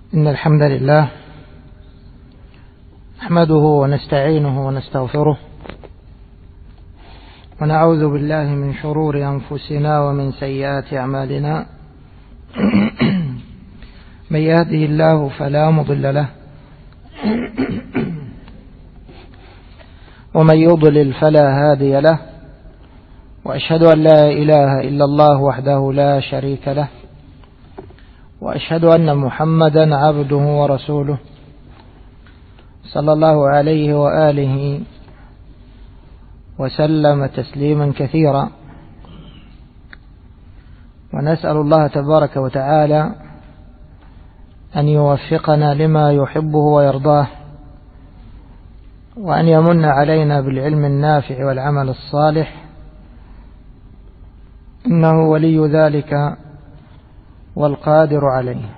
إن الحمد لله نحمده ونستعينه ونستغفره ونعوذ بالله من شرور أنفسنا ومن سيئات أعمالنا من يهده الله فلا مضل له ومن يضلل فلا هادي له، وأشهد أن لا إله إلا الله وحده لا شريك له، وأشهد أن محمدا عبده ورسوله صلى الله عليه وآله وسلم تسليما كثيرا. ونسأل الله تبارك وتعالى أن يوفقنا لما يحبه ويرضاه، وأن يمن علينا بالعلم النافع والعمل الصالح، إنه ولي ذلك والقادر عليه.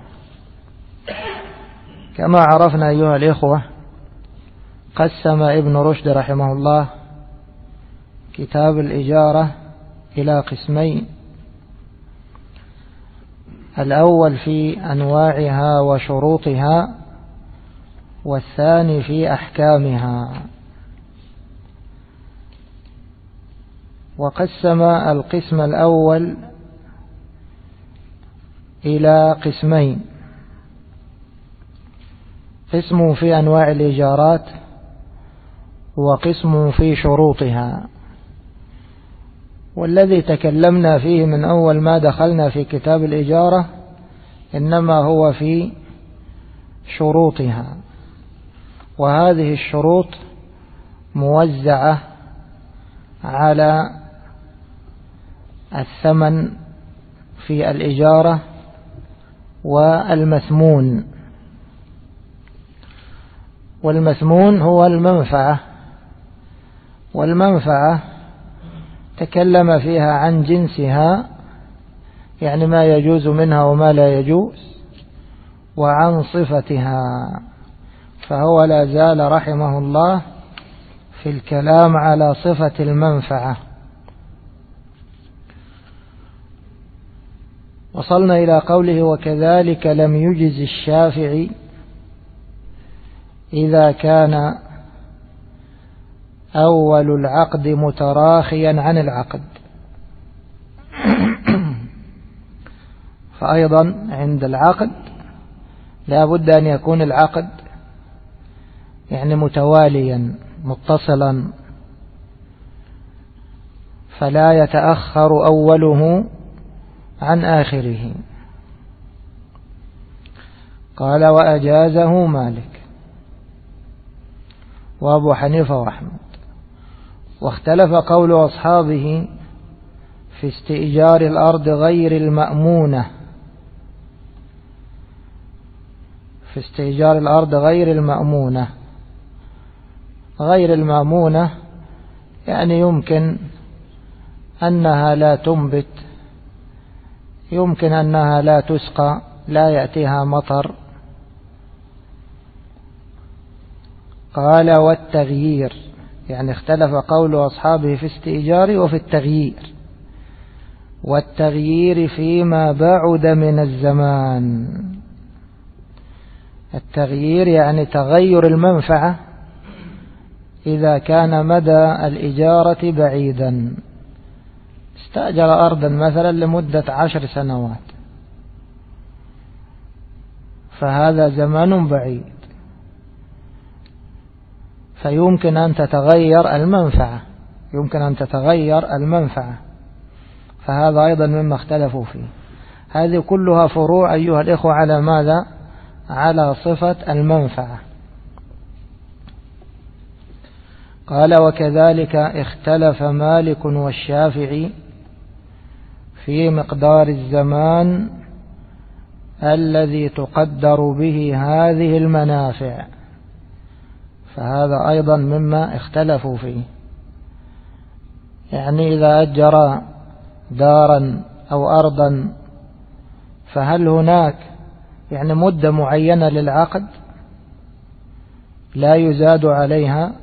كما عرفنا أيها الإخوة، قسم ابن رشد رحمه الله كتاب الإجارة إلى قسمين: الأول في أنواعها وشروطها، والثاني في أحكامها. وقسم القسم الأول إلى قسمين: قسم في أنواع الإيجارات، وقسم في شروطها. والذي تكلمنا فيه من أول ما دخلنا في كتاب الإجارة إنما هو في شروطها، وهذه الشروط موزعة على الثمن في الإجارة والمثمون. والمثمون هو المنفعة، والمنفعة تكلم فيها عن جنسها، يعني ما يجوز منها وما لا يجوز، وعن صفتها. فهو لا زال رحمه الله في الكلام على صفة المنفعة. وصلنا إلى قوله: وكذلك لم يجز الشافعي إذا كان أول العقد متراخيا عن العقد. فأيضا عند العقد لا بد أن يكون العقد يعني متواليا متصلا، فلا يتأخر أوله عن آخره. قال: وأجازه مالك وأبو حنيفة وأحمد. واختلف قول أصحابه في استئجار الأرض غير المأمونة. في استئجار الأرض غير المأمونة. غير المأمونة يعني يمكن أنها لا تنبت، يمكن أنها لا تسقى، لا يأتيها مطر. قال: والتغيير، يعني اختلف قول أصحابه في استئجار وفي التغيير. والتغيير فيما بعد من الزمان. التغيير يعني تغير المنفعة إذا كان مدى الإجارة بعيدا. استأجر أرضا مثلا لمدة 10 سنوات، فهذا زمان بعيد، فيمكن أن تتغير المنفعة، يمكن أن تتغير المنفعة، فهذا أيضا مما اختلفوا فيه. هذه كلها فروع أيها الإخوة على ماذا؟ على صفة المنفعة. قال: وكذلك اختلف مالك والشافعي في مقدار الزمان الذي تقدر به هذه المنافع، فهذا أيضا مما اختلفوا فيه. يعني إذا أجر دارا أو أرضا، فهل هناك يعني مدة معينة للعقد لا يزاد عليها؟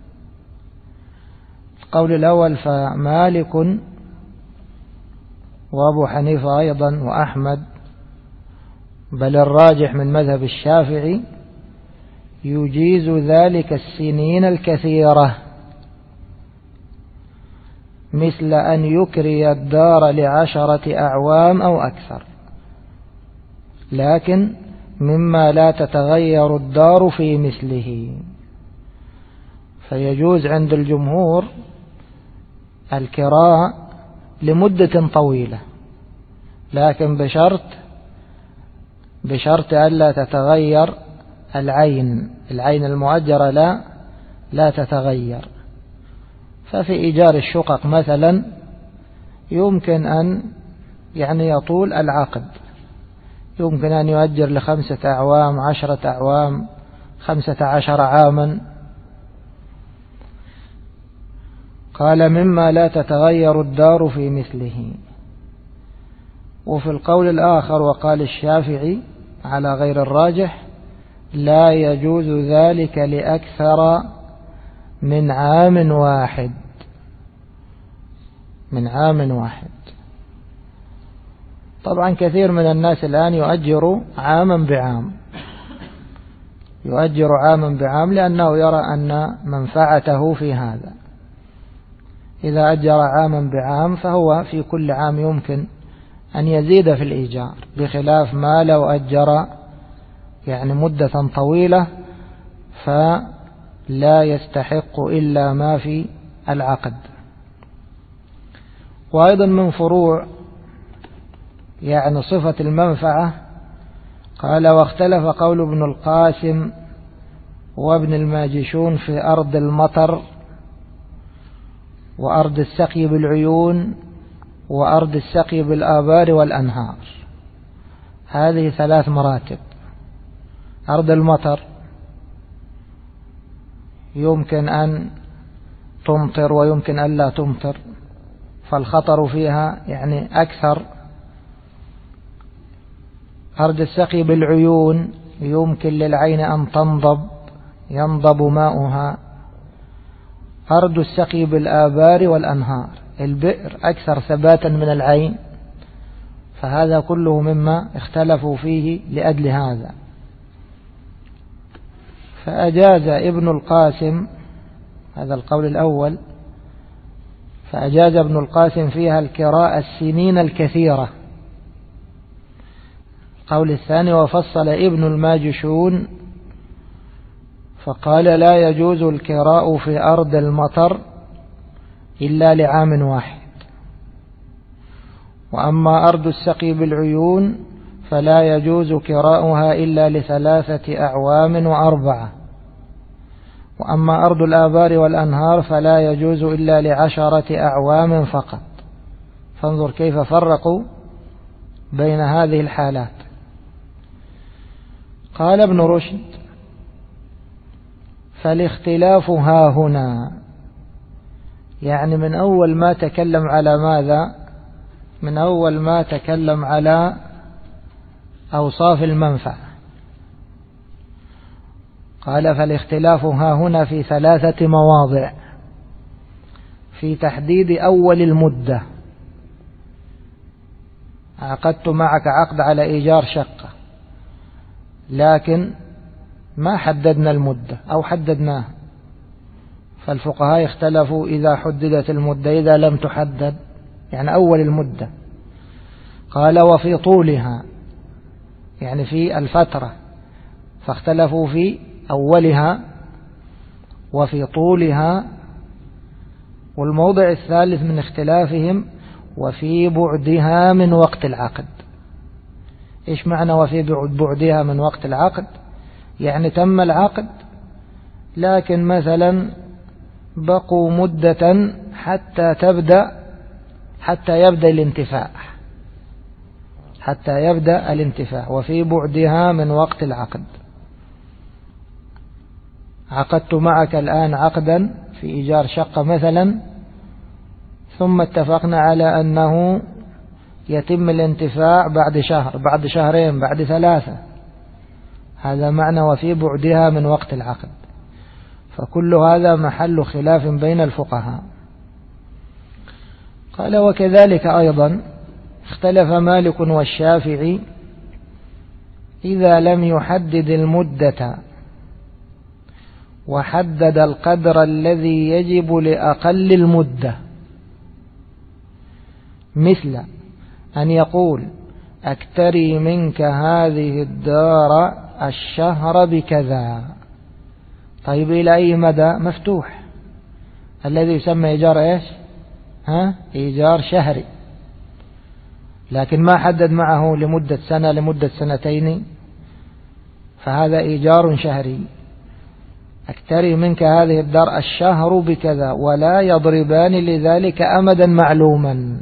القول الأول فمالك وأبو حنيفة أيضا وأحمد بل الراجح من مذهب الشافعي يجيز ذلك السنين الكثيرة، مثل أن يكري الدار ل10 أعوام أو أكثر، لكن مما لا تتغير الدار في مثله. فيجوز عند الجمهور الكراء لمدة طويلة، لكن بشرط ألا تتغير العين المؤجرة لا تتغير. ففي إيجار الشقق مثلا يمكن أن يطول العقد، يمكن أن يؤجر ل5 أعوام 10 أعوام 15 عاما. قال مما لا تتغير الدار في مثله. وفي القول الآخر وقال الشافعي على غير الراجح لا يجوز ذلك لأكثر من عام واحد. طبعا كثير من الناس الآن يؤجر عاما بعام لأنه يرى أن منفعته في هذا. إذا أجر عاما بعام فهو في كل عام يمكن أن يزيد في الإيجار، بخلاف ما لو أجر مدة طويلة فلا يستحق إلا ما في العقد. وأيضا من فروع صفة المنفعة قال واختلف قول ابن القاسم وابن الماجشون في أرض المطر وأرض السقي بالعيون وأرض السقي بالآبار والأنهار. هذه 3 مراتب. أرض المطر يمكن أن تمطر ويمكن أن لا تمطر، فالخطر فيها أكثر. أرض السقي بالعيون يمكن للعين أن ينضب ماؤها. أرض السقي بالآبار والأنهار، البئر أكثر ثباتا من العين، فهذا كله مما اختلفوا فيه لأجل هذا. فأجاز ابن القاسم، هذا القول الأول، فأجاز ابن القاسم فيها الكراء السنين الكثيرة. القول الثاني وفصل ابن الماجشون فقال لا يجوز الكراء في أرض المطر إلا لعام واحد. وأما أرض السقي بالعيون فلا يجوز كراؤها إلا ل3 أعوام و4. وأما أرض الآبار والأنهار فلا يجوز إلا ل10 أعوام فقط. فانظر كيف فرقوا بين هذه الحالات. قال ابن رشد فالاختلاف ها هنا، من أول ما تكلم على ماذا؟ من أول ما تكلم على أوصاف المنفعة. قال فالاختلاف ها هنا في 3 مواضع: في تحديد أول المدة، عقدت معك عقد على إيجار شقة لكن ما حددنا المدة أو حددناها، فالفقهاء اختلفوا إذا حددت المدة إذا لم تحدد، أول المدة. قال وفي طولها، في الفترة، فاختلفوا في أولها وفي طولها. والموضع الثالث من اختلافهم وفي بعدها من وقت العقد. إيش معنى وفي بعدها من وقت العقد؟ تم العقد لكن مثلا بقوا مدة حتى يبدأ الانتفاع، وفي بعدها من وقت العقد. عقدت معك الآن عقدا في إيجار شقة مثلا، ثم اتفقنا على أنه يتم الانتفاع بعد شهر، بعد شهرين، بعد 3. هذا معنى وفي بعدها من وقت العقد. فكل هذا محل خلاف بين الفقهاء. قال وكذلك أيضا اختلف مالك والشافعي إذا لم يحدد المدة وحدد القدر الذي يجب لأقل المدة، مثل أن يقول أكتري منك هذه الدار الشهر بكذا. طيب إلى أي مدى؟ مفتوح، الذي يسمى إيجار إيش؟ إيجار شهري، لكن ما حدد معه لمدة سنة لمدة سنتين، فهذا إيجار شهري. أكتري منك هذه الدار الشهر بكذا، ولا يضربان لذلك أمدا معلوما.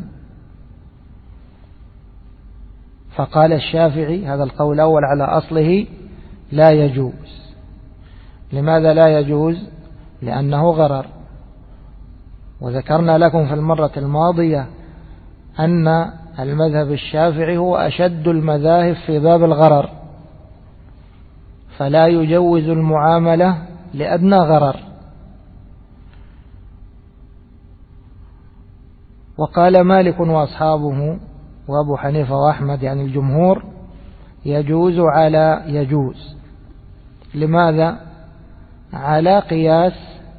فقال الشافعي هذا القول الأول على أصله لا يجوز. لماذا لا يجوز؟ لأنه غرر، وذكرنا لكم في المرة الماضية أن المذهب الشافعي هو أشد المذاهب في باب الغرر، فلا يجوز المعاملة لأدنى غرر. وقال مالك وأصحابه وأبو حنيفة وأحمد يعني الجمهور يجوز على يجوز. لماذا؟ على قياس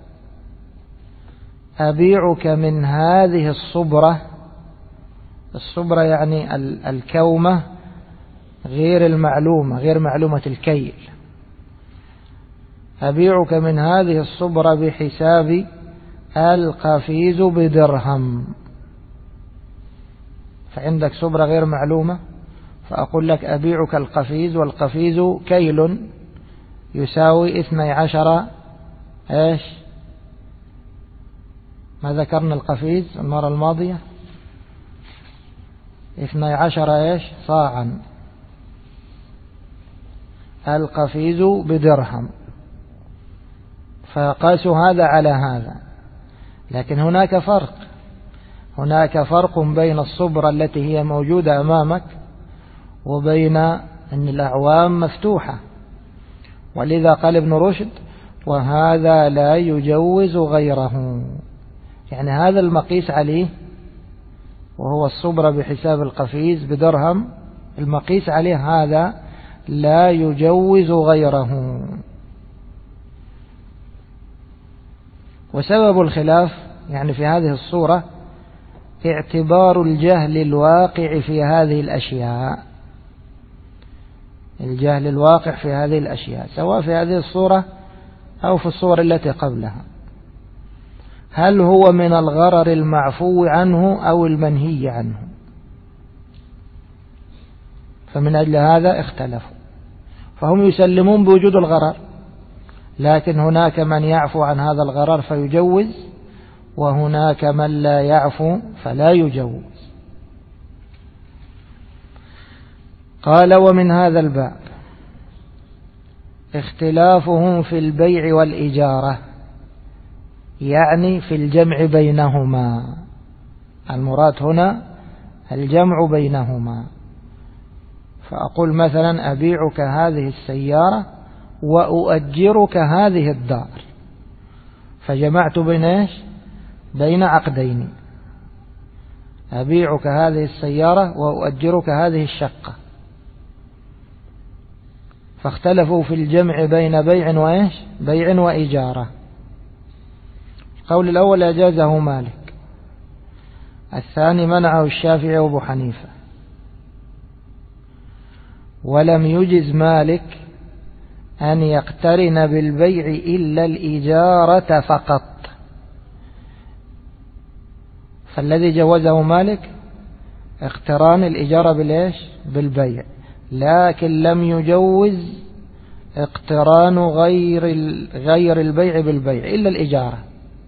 أبيعك من هذه الصبرة، الصبرة يعني الكومة غير المعلومة، غير معلومة الكيل، أبيعك من هذه الصبرة بحساب القفيز بدرهم. فعندك صبرة غير معلومة، فأقول لك أبيعك القفيز، والقفيز كيل يساوي 12 إيش؟ ما ذكرنا القفيز المرة الماضية؟ 12 إيش؟ صاعا. القفيز بدرهم، فقاس هذا على هذا. لكن هناك فرق بين الصبرة التي هي موجودة أمامك وبين أن الأعوام مفتوحة. ولذا قال ابن رشد وهذا لا يجوز غيره، يعني هذا المقيس عليه وهو الصبرة بحساب القفيز بدرهم، المقيس عليه هذا لا يجوز غيره. وسبب الخلاف يعني في هذه الصورة اعتبار الجهل الواقع في هذه الأشياء، الجهل الواقع في هذه الأشياء سواء في هذه الصورة أو في الصور التي قبلها. هل هو من الغرر المعفو عنه أو المنهي عنه؟ فمن أجل هذا اختلفوا، فهم يسلمون بوجود الغرر، لكن هناك من يعفو عن هذا الغرر فيجوز، وهناك من لا يعفو فلا يجوز. قال ومن هذا الباب اختلافهم في البيع والإجارة، يعني في الجمع بينهما، المراد هنا الجمع بينهما. فأقول مثلا أبيعك هذه السيارة وأؤجرك هذه الدار، فجمعت بين إيش؟ بين عقدين، أبيعك هذه السيارة وأؤجرك هذه الشقة. فاختلفوا في الجمع بين بيع وإيش؟ بيع وإجارة. القول الأول أجازه مالك، الثاني منعه الشافعي وأبو حنيفة. ولم يجز مالك أن يقترن بالبيع إلا الإجارة فقط. فالذي جوزه مالك اقتران الإجارة بالإيش؟ بالبيع، لكن لم يجوز اقتران غير البيع بالبيع إلا الإجارة.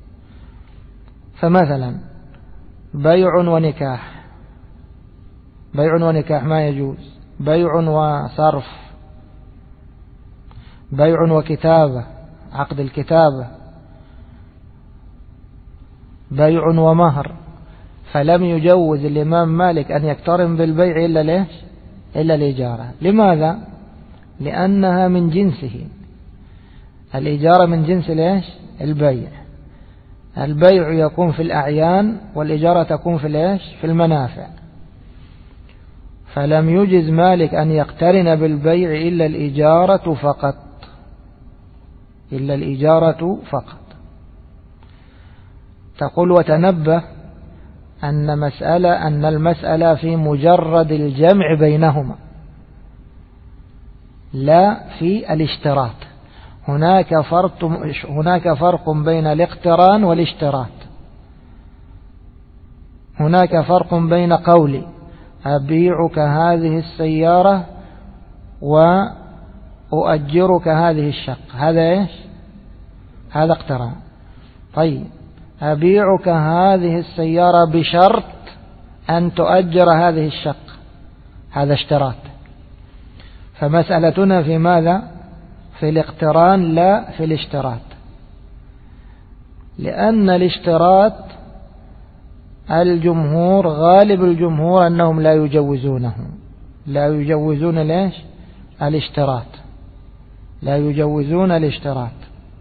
فمثلا بيع ونكاح، بيع ونكاح ما يجوز، بيع وصرف، بيع وكتابة، عقد الكتابة، بيع ومهر. فلم يجوز الإمام مالك أن يقترن بالبيع إلا ليش؟ إلا الإجارة. لماذا؟ لأنها من جنسه، الإجارة من جنس ليش؟ البيع. البيع يكون في الأعيان والإجارة تكون في ليش؟ في المنافع. فلم يجز مالك أن يقترن بالبيع إلا الإجارة فقط. تقول وتنبه أن المسألة في مجرد الجمع بينهما لا في الاشتراط. هناك فرق بين الاقتران والاشتراط. هناك فرق بين قولي أبيعك هذه السيارة وأؤجرك هذه الشقة، هذا إيش؟ هذا اقتران. طيب أبيعك هذه السيارة بشرط أن تؤجر هذه الشقة، هذا اشتراط. فمسألتنا في ماذا؟ في الاقتران لا في الاشتراط، لأن الاشتراط غالب الجمهور أنهم لا يجوزونه، لا يجوزون ليش؟ الاشتراط، لا يجوزون الاشتراط.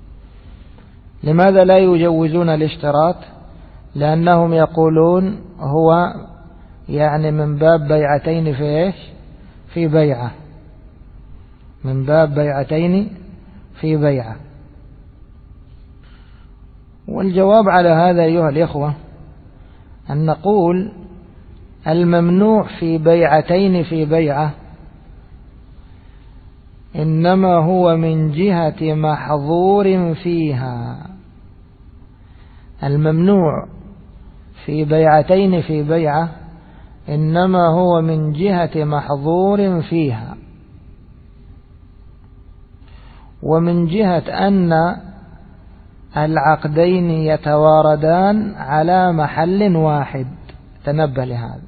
لماذا لا يجوزون الاشتراط؟ لأنهم يقولون هو يعني من باب بيعتين في إيش؟ في بيعة، من باب بيعتين في بيعة. والجواب على هذا أيها الإخوة أن نقول الممنوع في بيعتين في بيعة إنما هو من جهة محظور فيها. الممنوع في بيعتين في بيعة إنما هو من جهة محظور فيها، ومن جهة أن العقدين يتواردان على محل واحد. تنبه لهذا،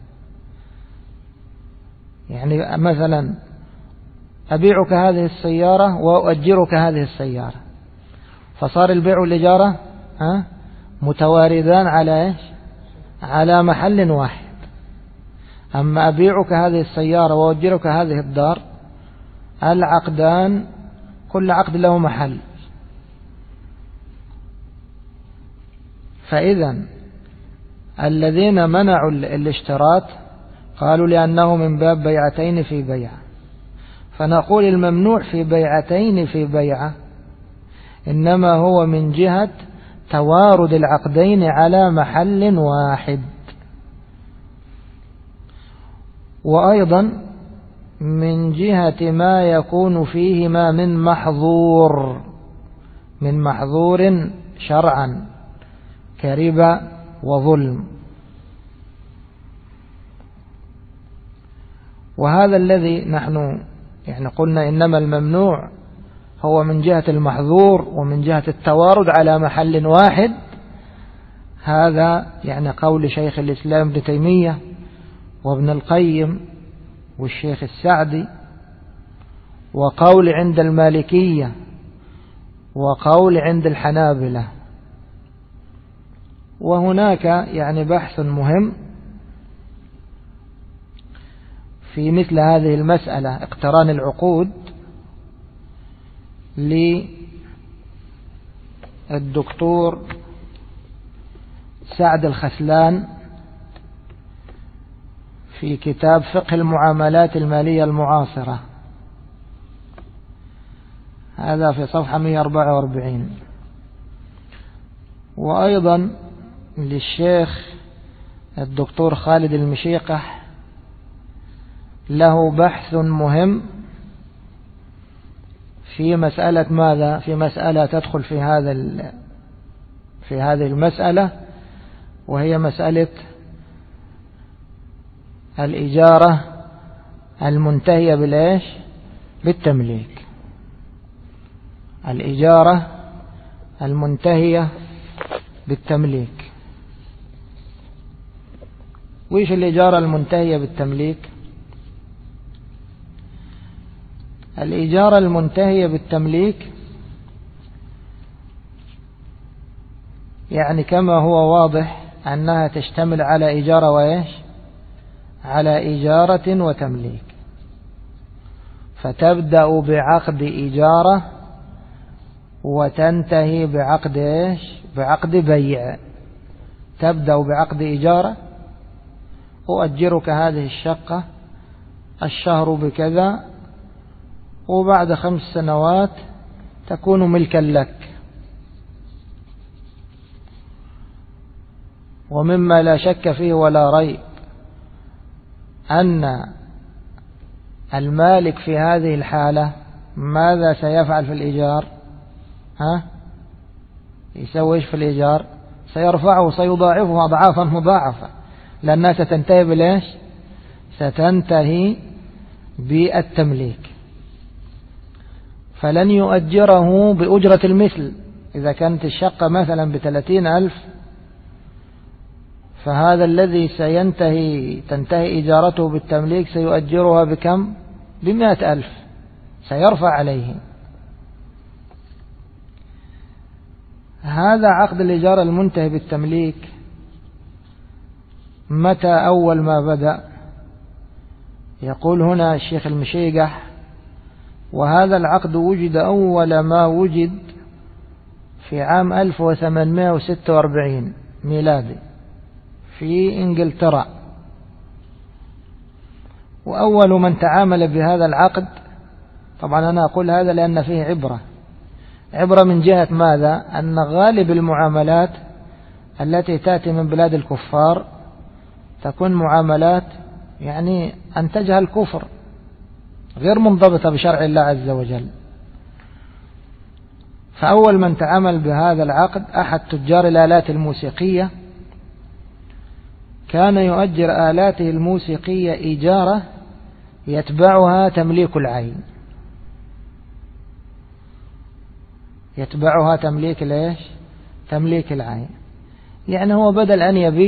يعني مثلا أبيعك هذه السيارة وأؤجرك هذه السيارة، فصار البيع والإجارة متواردان على إيش؟ على محل واحد. أما أبيعك هذه السيارة وأؤجرك هذه الدار، العقدان كل عقد له محل. فإذا الذين منعوا الاشتراط قالوا لأنه من باب بيعتين في بيعة، فنقول الممنوع في بيعتين في بيعة إنما هو من جهة توارد العقدين على محل واحد. وأيضا من جهة ما يكون فيهما من محظور شرعا كربا وظلم. وهذا الذي نحن يعني قلنا إنما الممنوع هو من جهة المحظور ومن جهة التوارد على محل واحد. هذا يعني قول شيخ الإسلام ابن تيمية وابن القيم والشيخ السعدي، وقول عند المالكية، وقول عند الحنابلة. وهناك يعني بحث مهم في مثل هذه المسألة اقتران العقود للدكتور سعد الخسلان في كتاب فقه المعاملات المالية المعاصرة، هذا في صفحة 144. وأيضا للشيخ الدكتور خالد المشيقح له بحث مهم في مسألة ماذا؟ في مسألة تدخل في هذه المسألة، وهي مسألة الإجارة المنتهية بالإيش؟ بالتمليك. الإجارة المنتهية بالتمليك. وإيش الإجارة المنتهية بالتمليك؟ الإجارة المنتهية بالتمليك يعني كما هو واضح أنها تشتمل على إجارة وإيش؟ على إجارة وتمليك. فتبدأ بعقد إجارة وتنتهي بعقد إيش؟ بعقد بيع. تبدأ بعقد إجارة، أؤجرك هذه الشقة الشهر بكذا، وبعد 5 سنوات تكون ملكا لك. ومما لا شك فيه ولا ريب أن المالك في هذه الحالة ماذا سيفعل في الإيجار؟ يسوي إيش في الإيجار؟ سيرفعه، سيضاعفه أضعافا مضاعفة، لأنها ستنتهي بالإيش؟ ستنتهي بالتمليك. فلن يؤجره بأجرة المثل. إذا كانت الشقة مثلا ب30,000، فهذا الذي تنتهي إجارته بالتمليك سيؤجرها بكم؟ ب100,000، سيرفع عليه. هذا عقد الإيجار المنتهي بالتمليك متى أول ما بدأ؟ يقول هنا الشيخ المشيقح: وهذا العقد وجد أول ما وجد في عام 1846 ميلادي في إنجلترا. وأول من تعامل بهذا العقد، طبعا أنا أقول هذا لأن فيه عبرة من جهة ماذا؟ أن غالب المعاملات التي تأتي من بلاد الكفار تكون معاملات يعني أنتجها الكفر، غير منضبطة بشرع الله عز وجل. فأول من تعامل بهذا العقد أحد تجار الآلات الموسيقية، كان يؤجر آلاته الموسيقية إجارة يتبعها تمليك العين. يتبعها تمليك ليش؟ تمليك العين. يعني هو بدل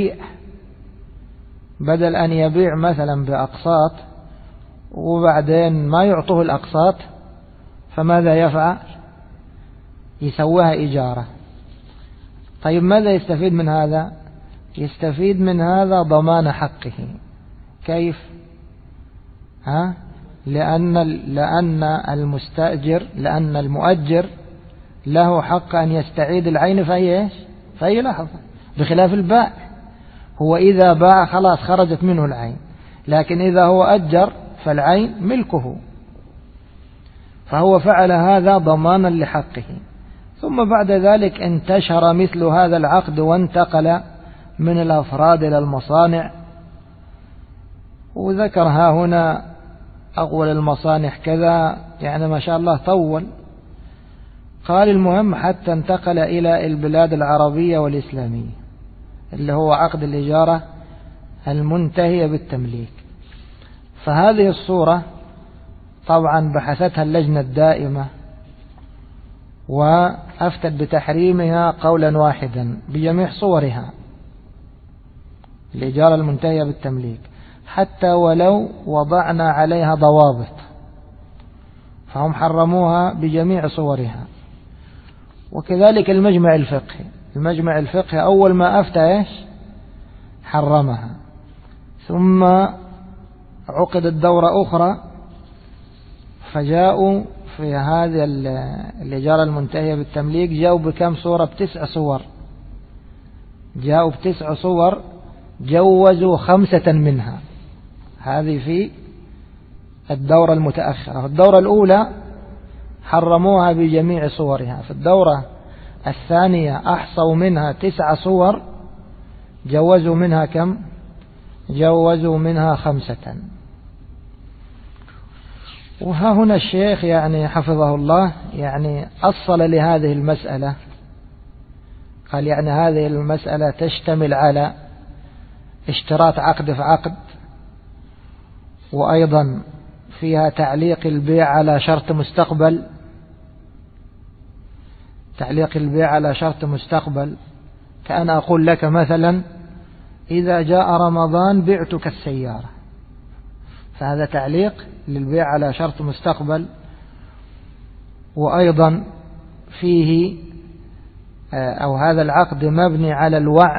أن يبيع مثلا بأقساط وبعدين ما يعطوه الأقساط، فماذا يفعل؟ يسويها إجارة. طيب ماذا يستفيد من هذا؟ يستفيد من هذا ضمان حقه. كيف؟ لأن المؤجر له حق أن يستعيد العين في أي لحظة، بخلاف البائع. هو إذا باع خلاص خرجت منه العين، لكن إذا هو أجر فالعين ملكه، فهو فعل هذا ضمانا لحقه. ثم بعد ذلك انتشر مثل هذا العقد وانتقل من الأفراد إلى المصانع. وذكرها هنا أول المصانع كذا، يعني ما شاء الله طول. قال المهم حتى انتقل إلى البلاد العربية والإسلامية، اللي هو عقد الإجارة المنتهية بالتمليك. فهذه الصورة طبعا بحثتها اللجنة الدائمة وأفتت بتحريمها قولا واحدا بجميع صورها، الإجارة المنتهية بالتمليك، حتى ولو وضعنا عليها ضوابط، فهم حرموها بجميع صورها. وكذلك المجمع الفقهي أول ما أفتى حرمها. ثم عقدت دورة أخرى، فجاءوا في هذه الإجارة المنتهية بالتمليك جاءوا بكم صورة؟ ب9 صور. جاءوا ب9 صور، جوزوا 5 منها. هذه في الدورة المتأخرة. في الدورة الأولى حرموها بجميع صورها. في الدورة الثانية أحصوا منها 9 صور، جوزوا منها كم؟ جوزوا منها 5. وها هنا الشيخ يعني حفظه الله يعني أصل لهذه المسألة. قال يعني هذه المسألة تشتمل على اشتراط عقد في عقد، وأيضا فيها تعليق البيع على شرط مستقبل. تعليق البيع على شرط مستقبل، كأن أقول لك مثلا إذا جاء رمضان بعتك السيارة، فهذا تعليق للبيع على شرط مستقبل. وأيضا فيه أو هذا العقد مبني على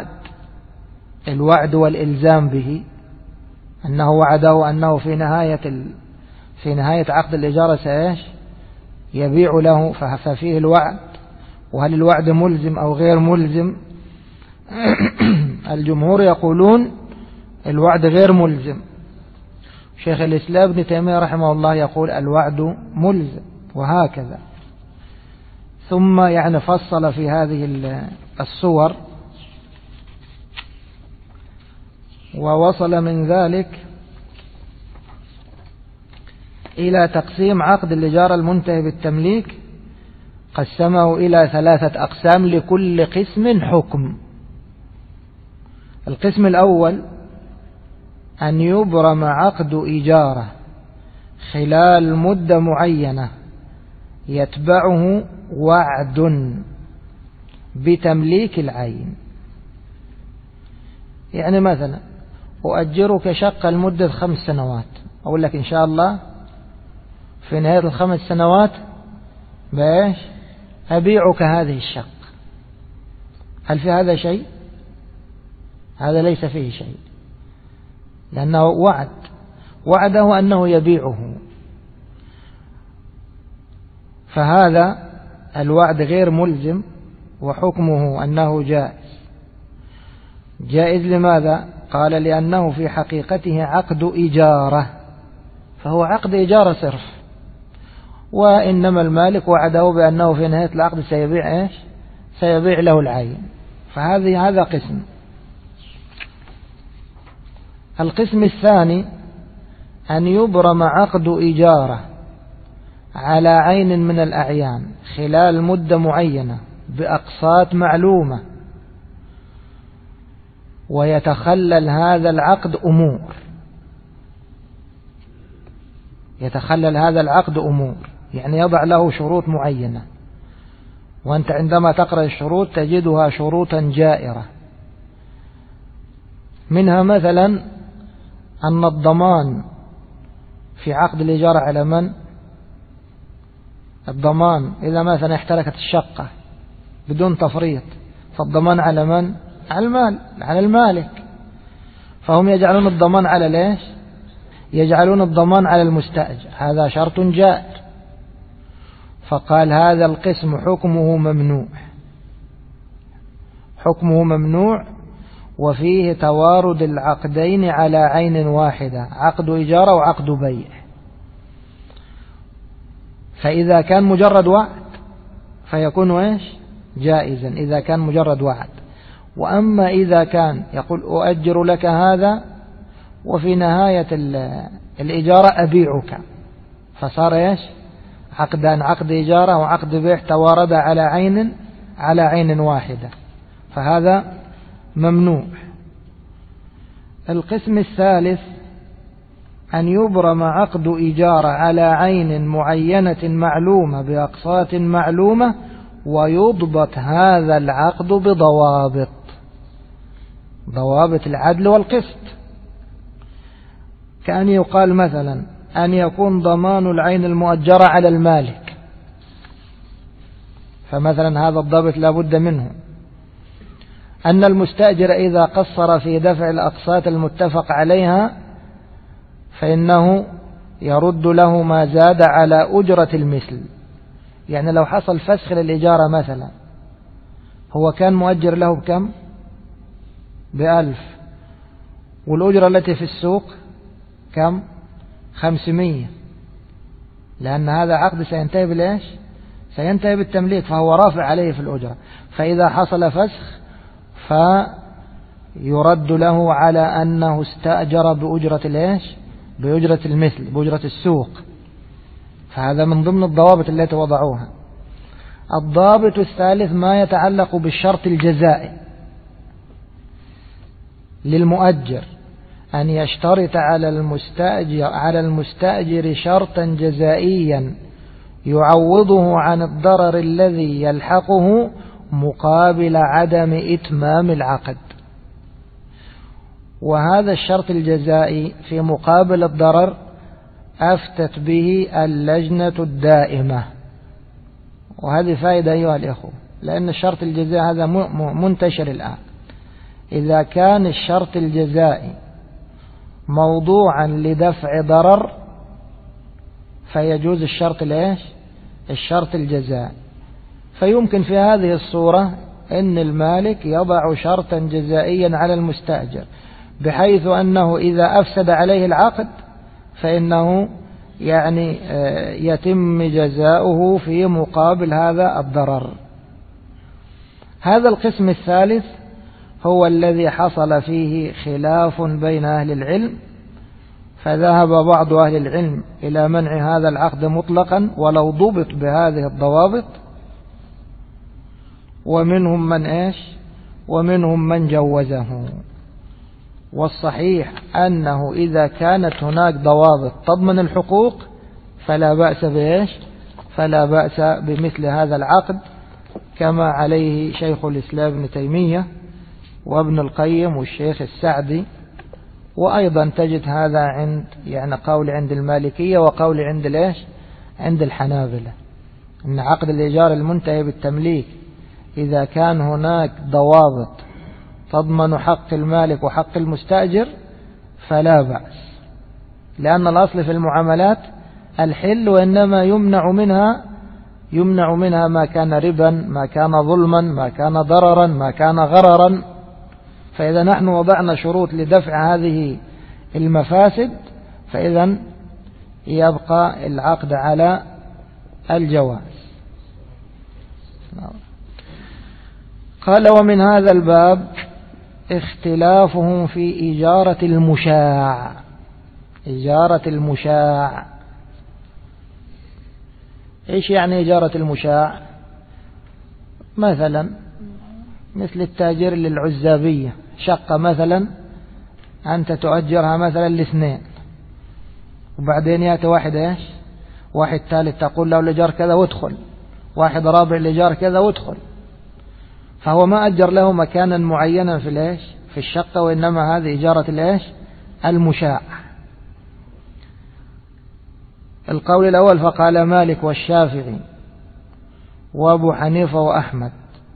الوعد والإلزام به، أنه وعده أنه في نهاية عقد الإجارة يبيع له، ففيه الوعد. وهل الوعد ملزم أو غير ملزم؟ الجمهور يقولون الوعد غير ملزم، شيخ الإسلام ابن تيمية رحمه الله يقول الوعد ملزم، وهكذا. ثم يعني فصل في هذه الصور، ووصل من ذلك إلى تقسيم عقد الإجارة المنتهي بالتمليك، قسمه إلى 3 أقسام لكل قسم حكم. القسم الأول أن يبرم عقد إجارة خلال مدة معينة يتبعه وعد بتمليك العين. يعني مثلا أؤجرك شقة لمدة 5 سنوات، أقول لك إن شاء الله في نهاية 5 سنوات بايش أبيعك هذه الشقة. هل في هذا شيء؟ هذا ليس فيه شيء، لأنه وعده أنه يبيعه، فهذا الوعد غير ملزم، وحكمه أنه جائز. جائز لماذا؟ قال لأنه في حقيقته عقد إجارة، فهو عقد إجارة صرف، وإنما المالك وعده بأنه في نهاية العقد سيبيع إيش؟ سيبيع له العين. هذا قسم. القسم الثاني أن يبرم عقد إجارة على عين من الأعيان خلال مدة معينة بأقساط معلومة، ويتخلل هذا العقد أمور، يعني يضع له شروط معينة، وأنت عندما تقرأ الشروط تجدها شروطا جائرة. منها مثلا أن الضمان في عقد الإجارة على من؟ الضمان إذا مثلا احترقت الشقة بدون تفريط، فالضمان على من؟ على المالك. فهم يجعلون الضمان على ليش؟ يجعلون الضمان على المستأجر، هذا شرط جائر. فقال هذا القسم حكمه ممنوع، وفيه توارد العقدين على عين واحدة، عقد إجارة وعقد بيع. فإذا كان مجرد وعد فيكون إيش؟ جائزا إذا كان مجرد وعد. وأما إذا كان يقول أؤجر لك هذا وفي نهاية الإجارة أبيعك، فصار إيش؟ عقدان، عقد إجارة وعقد بيع توارد على عين واحدة، فهذا ممنوع. القسم الثالث أن يبرم عقد إجارة على عين معينة معلومة بأقساط معلومة، ويضبط هذا العقد بضوابط العدل والقسط. كأن يقال مثلا أن يكون ضمان العين المؤجرة على المالك، فمثلا هذا الضابط لا بد منه. أن المستأجر إذا قصر في دفع الأقساط المتفق عليها فإنه يرد له ما زاد على أجرة المثل. يعني لو حصل فسخ للإجارة مثلا، هو كان مؤجر له بكم؟ ب1000، والأجرة التي في السوق كم؟ 500، لأن هذا عقد سينتهي بالإيش؟ سينتهي بالتمليك، فهو رافع عليه في الأجرة. فإذا حصل فسخ فيرد له على أنه استأجر بأجرة الإيش؟ بأجرة المثل، بأجرة السوق. فهذا من ضمن الضوابط التي وضعوها. الضابط الثالث ما يتعلق بالشرط الجزائي للمؤجر، أن يشترط على المستأجر شرطا جزائيا يعوضه عن الضرر الذي يلحقه مقابل عدم إتمام العقد. وهذا الشرط الجزائي في مقابل الضرر أفتت به اللجنة الدائمة، وهذه فائدة أيها الإخوة، لأن الشرط الجزائي هذا منتشر الآن. إذا كان الشرط الجزائي موضوعا لدفع ضرر فيجوز الشرط الجزائي. فيمكن في هذه الصورة أن المالك يضع شرطا جزائيا على المستأجر، بحيث أنه إذا أفسد عليه العقد فإنه يعني يتم جزاؤه في مقابل هذا الضرر. هذا القسم الثالث هو الذي حصل فيه خلاف بين أهل العلم، فذهب بعض أهل العلم إلى منع هذا العقد مطلقا ولو ضبط بهذه الضوابط، ومنهم من ومنهم من جوزه. والصحيح أنه إذا كانت هناك ضوابط تضمن الحقوق فلا بأس فلا بأس بمثل هذا العقد، كما عليه شيخ الإسلام ابن تيمية وابن القيم والشيخ السعدي. وأيضا تجد هذا عند قول عند المالكية وقول عند الحنابلة، أن عقد الإيجار المنتهي بالتمليك إذا كان هناك ضوابط تضمن حق المالك وحق المستأجر فلا بأس، لأن الأصل في المعاملات الحل، وإنما يمنع منها ما كان ربا، ما كان ظلما، ما كان ضررا، ما كان غررا. فإذا نحن وضعنا شروط لدفع هذه المفاسد فإذا يبقى العقد على الجواز. قال: ومن هذا الباب اختلافهم في إجارة المشاع. إجارة المشاع إيش يعني إجارة المشاع؟ مثلا مثل التاجر للعزابية، شقة مثلا أنت تؤجرها مثلا لاثنين، وبعدين يأتي واحد ثالث تقول له الإيجار كذا وادخل، واحد رابع الإيجار كذا وادخل، فهو ما أجر له مكانا معينا في الشقة، وإنما هذه إجارة المشاع. القول الأول فقال مالك والشافعي وأبو حنيفة وأحمد.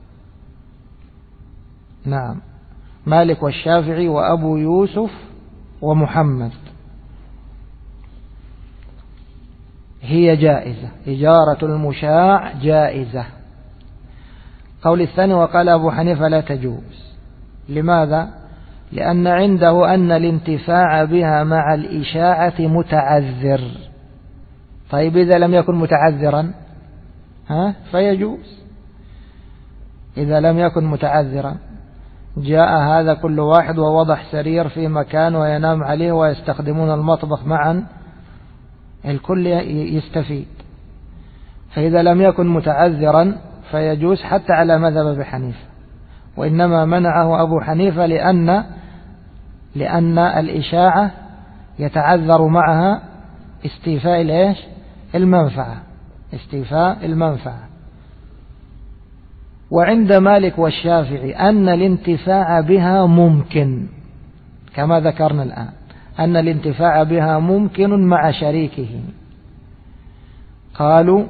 نعم، مالك والشافعي وأبو يوسف ومحمد هي جائزة، إجارة المشاع جائزة. قول الثاني وقال أبو حنيفة لا تجوز. لماذا؟ لأن عنده أن الانتفاع بها مع الإشاعة متعذر. طيب إذا لم يكن متعذرا فيجوز. إذا لم يكن متعذرا جاء هذا كل واحد ووضع سرير في مكان وينام عليه ويستخدمون المطبخ معا، الكل يستفيد. فإذا لم يكن متعذرا فيجوز حتى على مذهب أبي حنيفة، وإنما منعه أبو حنيفة لأن الإشاعة يتعذر معها استيفاء المنفعة. وعند مالك والشافعي أن الانتفاع بها ممكن، كما ذكرنا الآن، أن الانتفاع بها ممكن مع شريكه. قالوا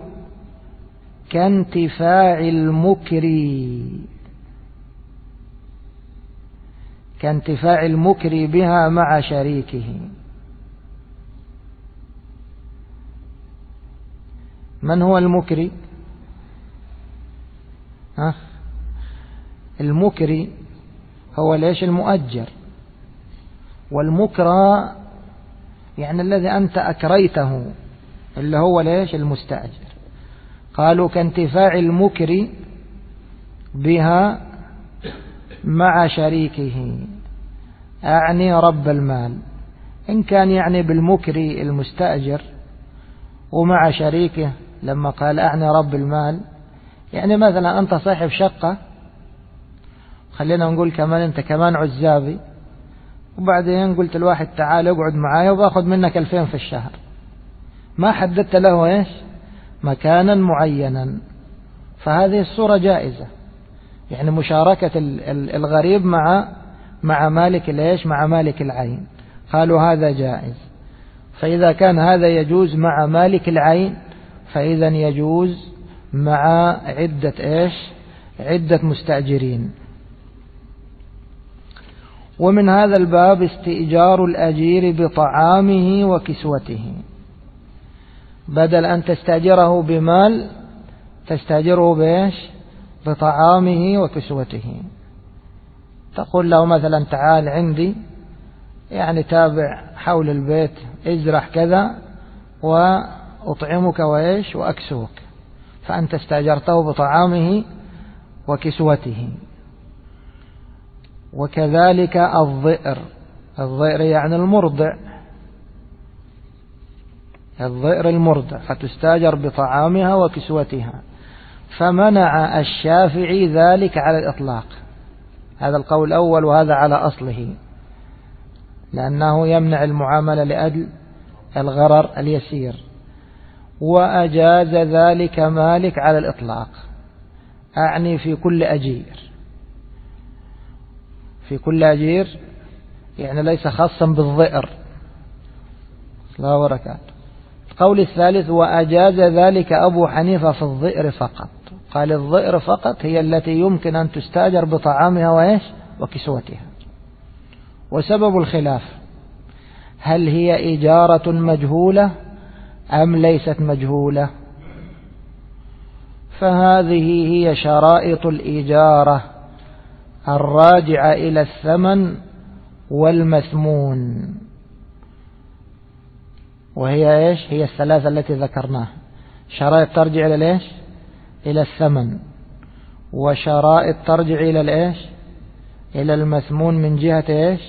كانتفاع المكري بها مع شريكه. من هو المكري؟ المكري هو المؤجر، والمكرى يعني الذي أنت أكريته اللي هو المستأجر. قالوا كانتفاع المكري بها مع شريكه، أعني رب المال. إن كان يعني بالمكري المستأجر ومع شريكه، لما قال أعني رب المال، يعني مثلا أنت صاحب شقة، خلينا نقول كمان أنت كمان عزابي، وبعدين قلت الواحد تعال اقعد معايا وباخذ منك 2000 في الشهر، ما حددت له مكانا معينا، فهذه الصورة جائزة، يعني مشاركة الغريب مع مالك مع مالك العين. قالوا هذا جائز. فإذا كان هذا يجوز مع مالك العين فإذا يجوز مع عدة مستأجرين. ومن هذا الباب استئجار الأجير بطعامه وكسوته، بدل أن تستأجره بمال تستأجره بطعامه وكسوته. تقول له مثلا تعال عندي يعني تابع حول البيت، ازرع كذا وأطعمك وإيش وأكسوك، فأنت استأجرته بطعامه وكسوته. وكذلك الضئر، الضئر يعني المرضع، الضئر المرضع فتستاجر بطعامها وكسوتها. فمنع الشافعي ذلك على الإطلاق، هذا القول الأول، وهذا على أصله، لأنه يمنع المعاملة لأجل الغرر اليسير. وأجاز ذلك مالك على الإطلاق، أعني في كل أجير، في كل أجير، يعني ليس خاصا بالضئر. لا بركات. القول الثالث وأجاز ذلك أبو حنيفة في الضئر فقط، قال الضئر فقط هي التي يمكن أن تستاجر بطعامها وإيش وكسوتها. وسبب الخلاف هل هي إجارة مجهولة أم ليست مجهولة؟ فهذه هي شرائط الإجارة الراجعة إلى الثمن والمثمون، وهي إيش؟ هي الثلاثة التي ذكرناها. شرائط ترجع إلى الإيش؟ إلى الثمن، وشرائط ترجع إلى الإيش؟ إلى المثمون من جهة إيش؟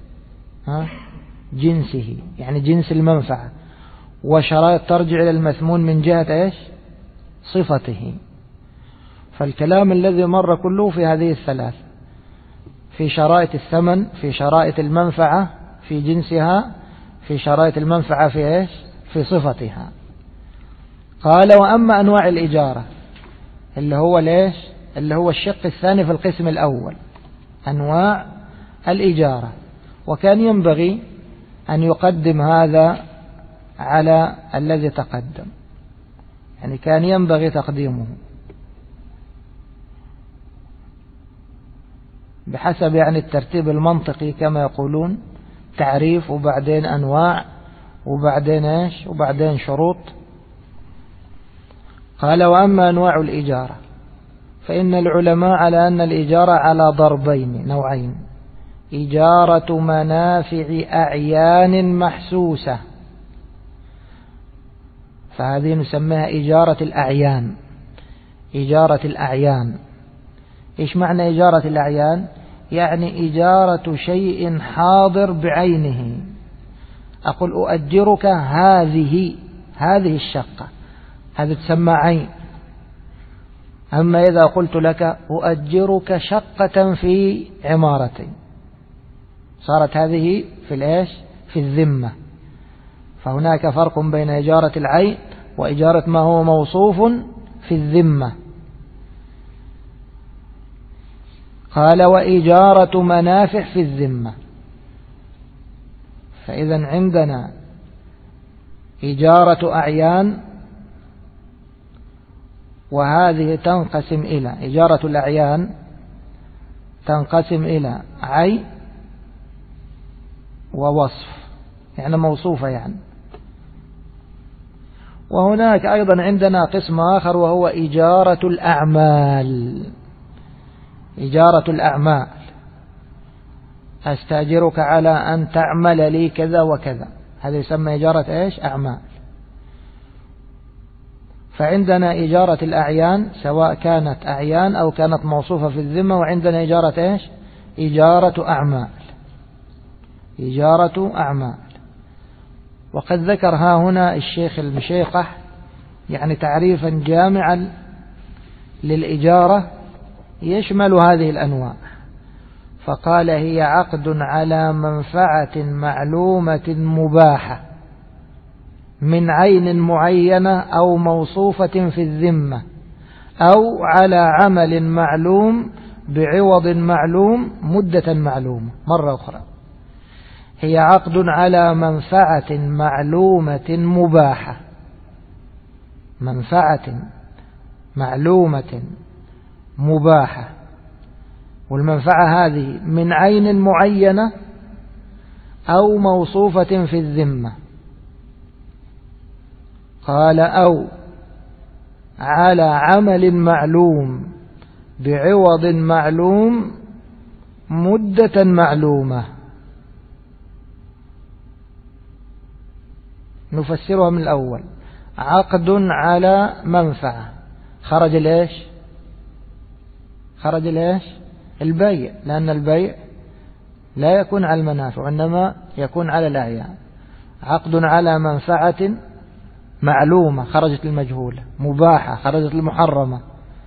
جنسه، يعني جنس المنفعة. وشرائط ترجع إلى المثمون من جهة إيش؟ صفته. فالكلام الذي مر كله في هذه الثلاث، في شرائط الثمن، في شرائط المنفعة في جنسها، في شرائط المنفعة في إيش؟ في صفتها. قال وأما أنواع الإجارة اللي هو ليش؟ اللي هو الشق الثاني في القسم الأول، أنواع الإجارة. وكان ينبغي أن يقدم هذا على الذي تقدم، يعني كان ينبغي تقديمه بحسب يعني الترتيب المنطقي كما يقولون، تعريف وبعدين أنواع وبعدين إيش وبعدين شروط. قال وأما أنواع الإجارة فإن العلماء على أن الإجارة على ضربين نوعين: إجارة منافع أعيان محسوسة، فهذه نسميها إجارة الأعيان. إجارة الأعيان إيش معنى إجارة الأعيان؟ يعني إجارة شيء حاضر بعينه، أقول أؤجرك هذه الشقة، هذا تسمى عين. أما إذا قلت لك أؤجرك شقة في عمارتي، صارت هذه في الإيش؟ في الذمة. فهناك فرق بين إجارة العين وإجارة ما هو موصوف في الذمة. قال وإجارة منافع في الذمة. فإذا عندنا إجارة أعيان، وهذه تنقسم إلى إجارة الأعيان تنقسم إلى عين ووصف، يعني موصوفة يعني. وهناك أيضا عندنا قسم آخر وهو إجارة الأعمال. إجارة الأعمال، أستأجرك على أن تعمل لي كذا وكذا، هذا يسمى إجارة إيش؟ أعمال. فعندنا إجارة الأعيان سواء كانت أعيان أو كانت موصوفة في الذمة، وعندنا إجارة إيش؟ إجارة أعمال. إجارة أعمال. وقد ذكر ها هنا الشيخ المشيقح يعني تعريفا جامعا للإجارة يشمل هذه الأنواع، فقال هي عقد على منفعة معلومة مباحة من عين معينة أو موصوفة في الذمة، أو على عمل معلوم بعوض معلوم مدة معلومة. مرة أخرى، هي عقد على منفعة معلومة مباحة، منفعة معلومة مباحة، والمنفعة هذه من عين معينة أو موصوفة في الذمة. قال أو على عمل معلوم بعوض معلوم مدة معلومة. نفسرها من الأول. عقد على منفعة، خرج الإيش؟ خرج الإيش؟ البيع، لأن البيع لا يكون على المنافع إنما يكون على الأعيان. عقد على منفعة معلومة، خرجت المجهولة. مباحة، خرجت المحرمة.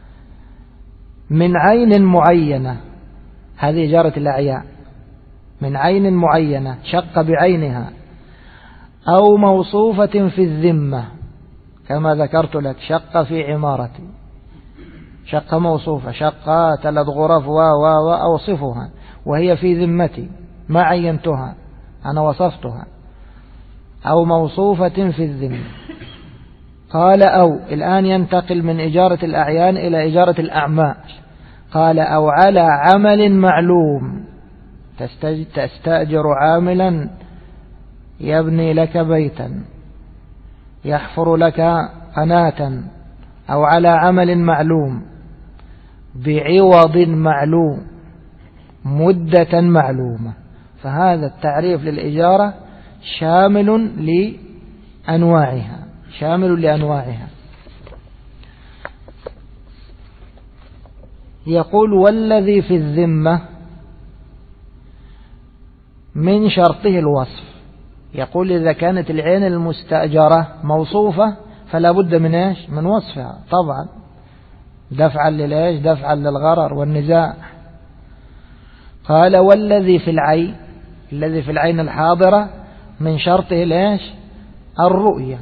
من عين معينة، هذه إجارة الأعيان. من عين معينة، شقة بعينها. أو موصوفة في الذمة، كما ذكرت لك، شقة في عمارتي، شقة موصوفة، شقة 3 غرف وأوصفها وهي في ذمتي، ما عينتها، أنا وصفتها. أو موصوفة في الذمة. قال أو، الآن ينتقل من إجارة الأعيان إلى إجارة الأعمال. قال أو على عمل معلوم، تستأجر عاملا يبني لك بيتا، يحفر لك قناة، أو على عمل معلوم بعوض معلوم مدة معلومة. فهذا التعريف للإجارة شامل لأنواعها، شامل لأنواعها. يقول والذي في الذمة من شرطه الوصف. يقول إذا كانت العين المستأجرة موصوفة فلا بد من إيش؟ من وصفها طبعا، دفعا للإيش؟ دفعا للغرر والنزاع. قال والذي في العين، الذي في العين الحاضرة من شرطه الإيش؟ الرؤية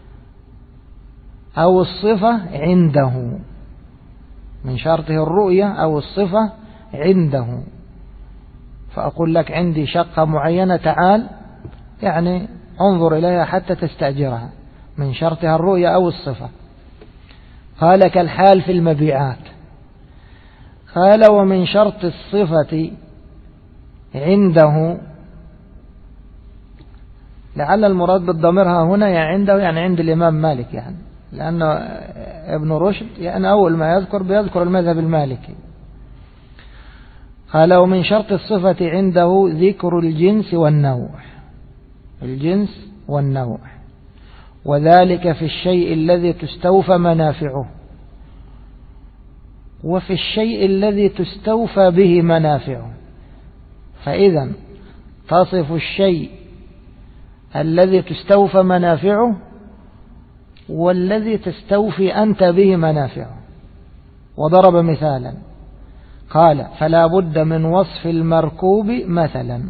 أو الصفة عنده، من شرطه الرؤية أو الصفة عنده. فأقول لك عندي شقة معينة، تعال يعني انظر إليها حتى تستأجرها، من شرطها الرؤية أو الصفة. قال كالحال في المبيعات. قال ومن شرط الصفة عنده، لعل المراد بالضميرها هنا يعني عنده، يعني عند الإمام مالك، يعني لأنه ابن رشد يعني أول ما بيذكر المذهب المالكي. قال ومن شرط الصفة عنده ذكر الجنس والنوع، الجنس والنوع، وذلك في الشيء الذي تستوفى منافعه، وفي الشيء الذي تستوفى به منافعه. فإذا تصف الشيء الذي تستوفى منافعه والذي تستوفي أنت به منافعه. وضرب مثالا قال فلا بد من وصف المركوب مثلا،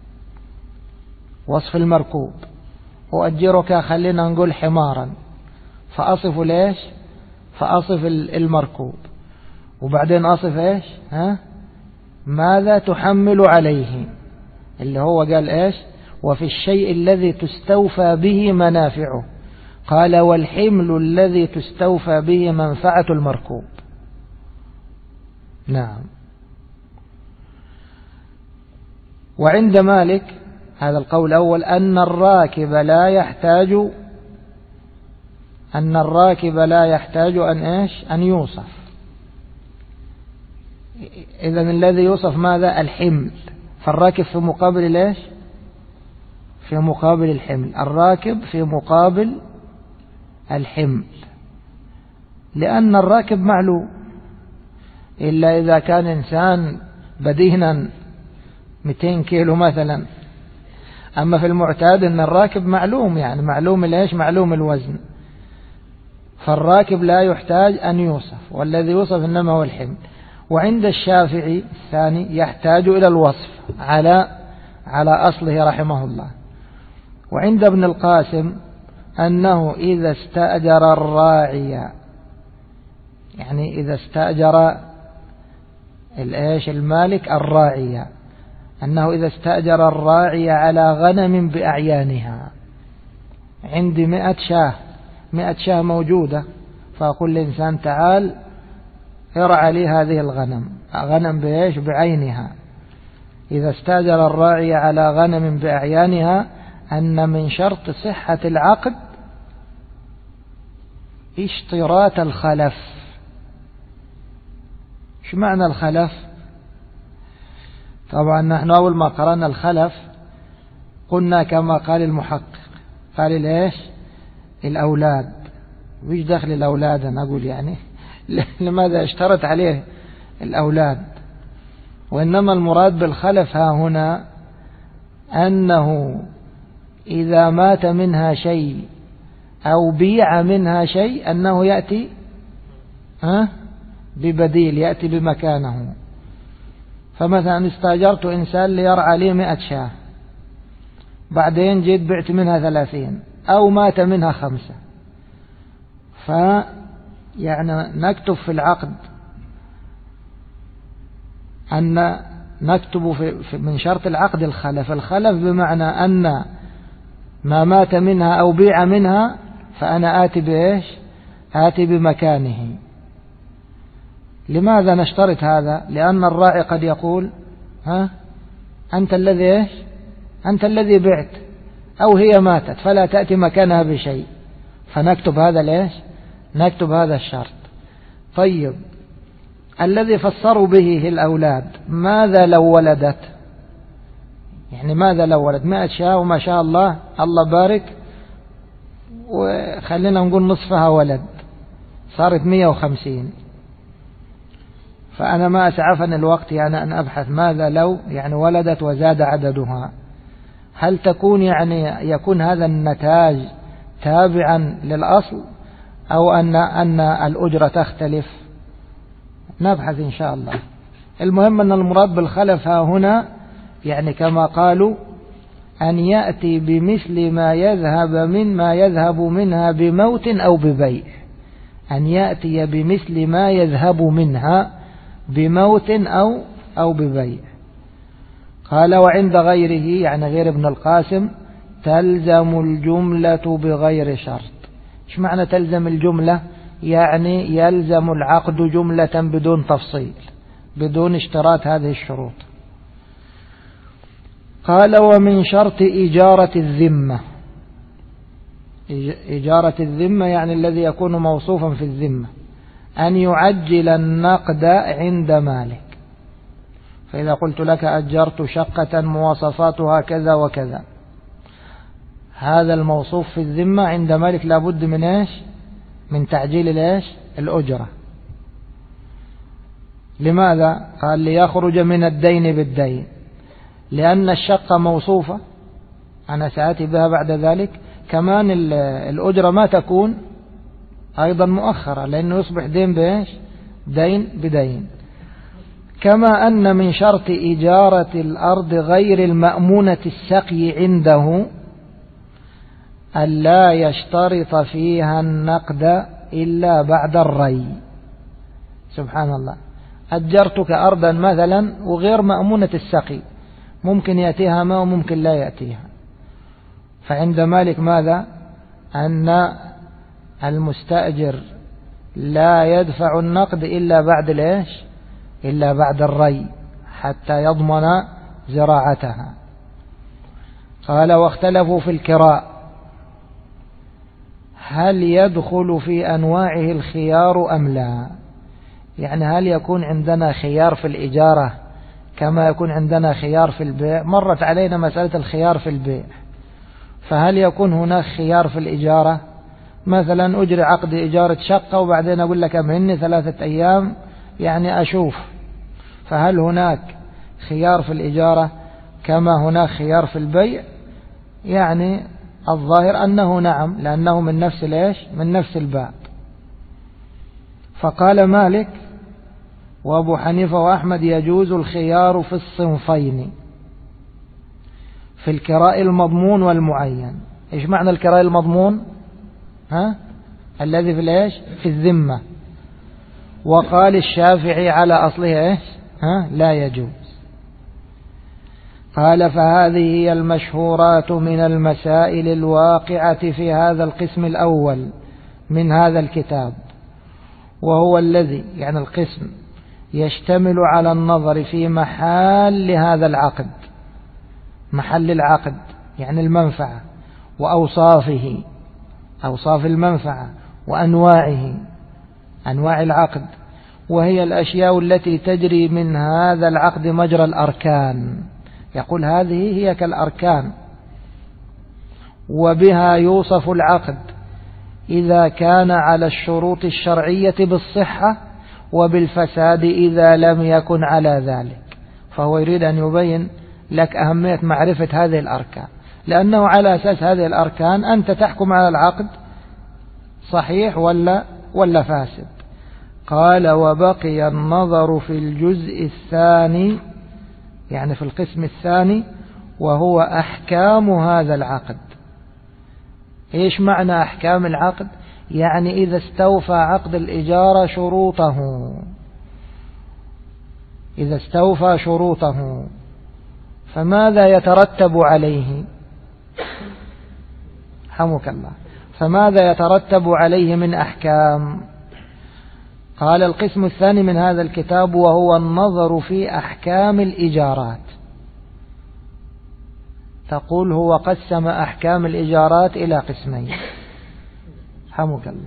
وصف المركوب، وأجرك خلينا نقول حمارا، فأصف ليش؟ فأصف المركوب، وبعدين أصف إيش؟ ماذا تحمل عليه، اللي هو قال إيش؟ وفي الشيء الذي تستوفى به منافعه. قال والحمل الذي تستوفى به منفعة المركوب. نعم. وعند مالك هذا القول الأول أن الراكب لا يحتاج أن إيش؟ أن يوصف. إذن الذي يوصف ماذا؟ الحمل. فالراكب في مقابل ليش؟ في مقابل الحمل. الراكب في مقابل الحمل، لأن الراكب معلوم، إلا إذا كان إنسان بدينا 200 كيلو مثلا. أما في المعتاد أن الراكب معلوم، يعني معلوم ليش؟ معلوم الوزن. فالراكب لا يحتاج أن يوصف، والذي يوصف إنما هو الحمل. وعند الشافعي الثاني يحتاج إلى الوصف على أصله رحمه الله. وعند ابن القاسم أنه إذا استأجر الراعي، يعني إذا استأجر المالك الراعي، أنه إذا استأجر الراعي على غنم بأعيانها، عندي 100 شاة موجودة، فأقول لإنسان تعال ارعى لي هذه الغنم، غنم بإيش؟ بعينها. إذا استأجر الراعي على غنم بأعيانها أن من شرط صحة العقد اشتراط الخلف. شو معنى الخلف؟ طبعا نحن أول ما قرأنا الخلف قلنا كما قال المحقق قال ليش الأولاد، ويش دخل الأولاد أنا أقول يعني لماذا اشترط عليه الأولاد؟ وإنما المراد بالخلف ها هنا أنه إذا مات منها شيء أو بيع منها شيء أنه يأتي ببديل، يأتي بمكانه. فمثلا استاجرت إنسان ليرعى لي 100 شاة، بعدين جيت بعت منها 30 أو مات منها 5، يعني نكتب في العقد أن نكتب من شرط العقد الخلف. الخلف بمعنى أن ما مات منها أو بيع منها فأنا آتي بإيش؟ آتي بمكانه. لماذا نشترط هذا؟ لأن الراعي قد يقول أنت الذي إيش؟ أنت الذي بعت، أو هي ماتت فلا تأتي مكانها بشيء، فنكتب هذا ليش؟ نكتب هذا الشرط. طيب الذي فسروا به الأولاد، ماذا لو ولدت؟ يعني ماذا لو ولد 100 شاة وما شاء الله الله بارك وخلينا نقول نصفها ولد، صارت 150. فأنا ما أسعفني الوقت يعني أن أبحث ماذا لو يعني ولدت وزاد عددها، هل تكون يعني يكون هذا النتاج تابعا للأصل أو أن الأجرة تختلف؟ نبحث إن شاء الله. المهم أن المراد بالخلف ها هنا يعني كما قالوا أن يأتي بمثل ما يذهب منها بموت أو ببيع، أن يأتي بمثل ما يذهب منها بموت أو ببيع. قال وعند غيره يعني غير ابن القاسم تلزم الجملة بغير شرط. إيش معنى تلزم الجملة؟ يعني يلزم العقد جملة بدون تفصيل، بدون اشتراط هذه الشروط. قال ومن شرط إجارة الذمة، إجارة الذمة يعني الذي يكون موصوفا في الذمة، أن يعجل النقد عند مالك. فإذا قلت لك أجرت شقة مواصفاتها كذا وكذا، هذا الموصوف في الذمة عند مالك لابد من إيش؟ من تعجيل إيش؟ الأجرة. لماذا؟ قال ليخرج من الدين بالدين، لأن الشقة موصوفة أنا سآتي بها بعد ذلك. كمان الأجرة ما تكون أيضا مؤخرة لأنه يصبح دين بإيش؟ دين بدين. كما أن من شرط إجارة الأرض غير المأمونة السقي عنده ألا يشترط فيها النقد إلا بعد الري. سبحان الله، أجرتك أرضا مثلا وغير مأمونة السقي، ممكن يأتيها ماء وممكن لا يأتيها. فعند مالك ماذا؟ أن المستأجر لا يدفع النقد إلا بعد الإيش؟ إلا بعد الري حتى يضمن زراعتها. قال واختلفوا في الكراء، هل يدخل في أنواعه الخيار أم لا؟ يعني هل يكون عندنا خيار في الإجارة كما يكون عندنا خيار في البيع؟ مرت علينا مسألة الخيار في البيع، فهل يكون هناك خيار في الإجارة؟ مثلا أجري عقد إجارة شقة وبعدين أقول لك أمهني 3 أيام يعني أشوف، فهل هناك خيار في الإجارة كما هناك خيار في البيع؟ يعني الظاهر أنه نعم، لأنه من نفس الإيش؟ من نفس الباب. فقال مالك وأبو حنيفة وأحمد يجوز الخيار في الصنفين، في الكراء المضمون والمعين. إيش معنى الكراء المضمون؟ الذي في الإيش؟ في الذمة. وقال الشافعي على أصله إيش؟ لا يجوز. قال فهذه هي المشهورات من المسائل الواقعة في هذا القسم الأول من هذا الكتاب، وهو الذي يعني القسم يشتمل على النظر في محل هذا العقد، محل العقد يعني المنفعة وأوصافه، أوصاف المنفعة وأنواعه، أنواع العقد، وهي الأشياء التي تجري من هذا العقد مجرى الأركان. يقول هذه هي كالأركان، وبها يوصف العقد إذا كان على الشروط الشرعية بالصحة، وبالفساد إذا لم يكن على ذلك. فهو يريد أن يبين لك أهمية معرفة هذه الأركان، لأنه على أساس هذه الأركان أنت تحكم على العقد صحيح ولا فاسد. قال: وبقي النظر في الجزء الثاني، يعني في القسم الثاني، وهو أحكام هذا العقد. إيش معنى أحكام العقد؟ يعني إذا استوفى عقد الإجارة شروطه، إذا استوفى شروطه فماذا يترتب عليه؟ حمك الله. فماذا يترتب عليه من أحكام؟ قال: القسم الثاني من هذا الكتاب وهو النظر في أحكام الإجارات. تقول هو قسم أحكام الإجارات إلى قسمين. حمك الله.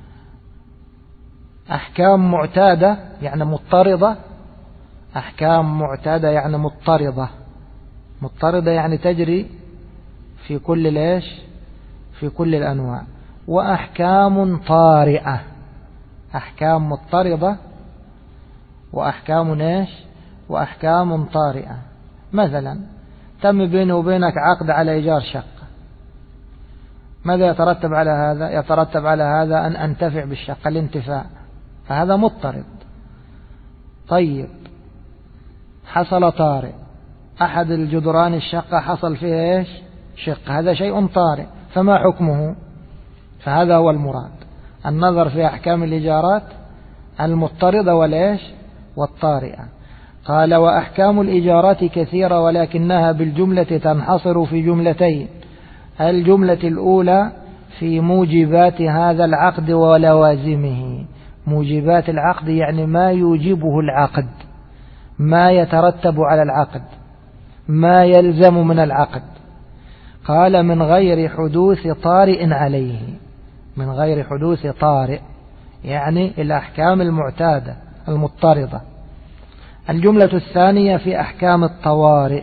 أحكام معتادة يعني مضطردة، أحكام معتادة يعني مضطردة، مضطردة يعني تجري في كل ليش في كل الأنواع. وأحكام طارئة، أحكام مضطردة وأحكام ايش وأحكام طارئة. مثلا تم بيني وبينك عقد على إيجار شقة، ماذا يترتب على هذا؟ يترتب على هذا أن أنتفع بالشقة الانتفاع، فهذا مضطرد. طيب حصل طارئ، أحد الجدران الشقة حصل فيه ايش شق، هذا شيء طارئ، فما حكمه؟ فهذا هو المراد، النظر في أحكام الإيجارات المضطردة والإيش والطارئة. قال: وأحكام الإيجارات كثيرة ولكنها بالجملة تنحصر في جملتين. الجملة الأولى في موجبات هذا العقد ولوازمه. موجبات العقد يعني ما يوجبه العقد، ما يترتب على العقد، ما يلزم من العقد. قال: من غير حدوث طارئ عليه، من غير حدوث طارئ يعني الأحكام المعتادة المضطردة. الجملة الثانية في أحكام الطوارئ،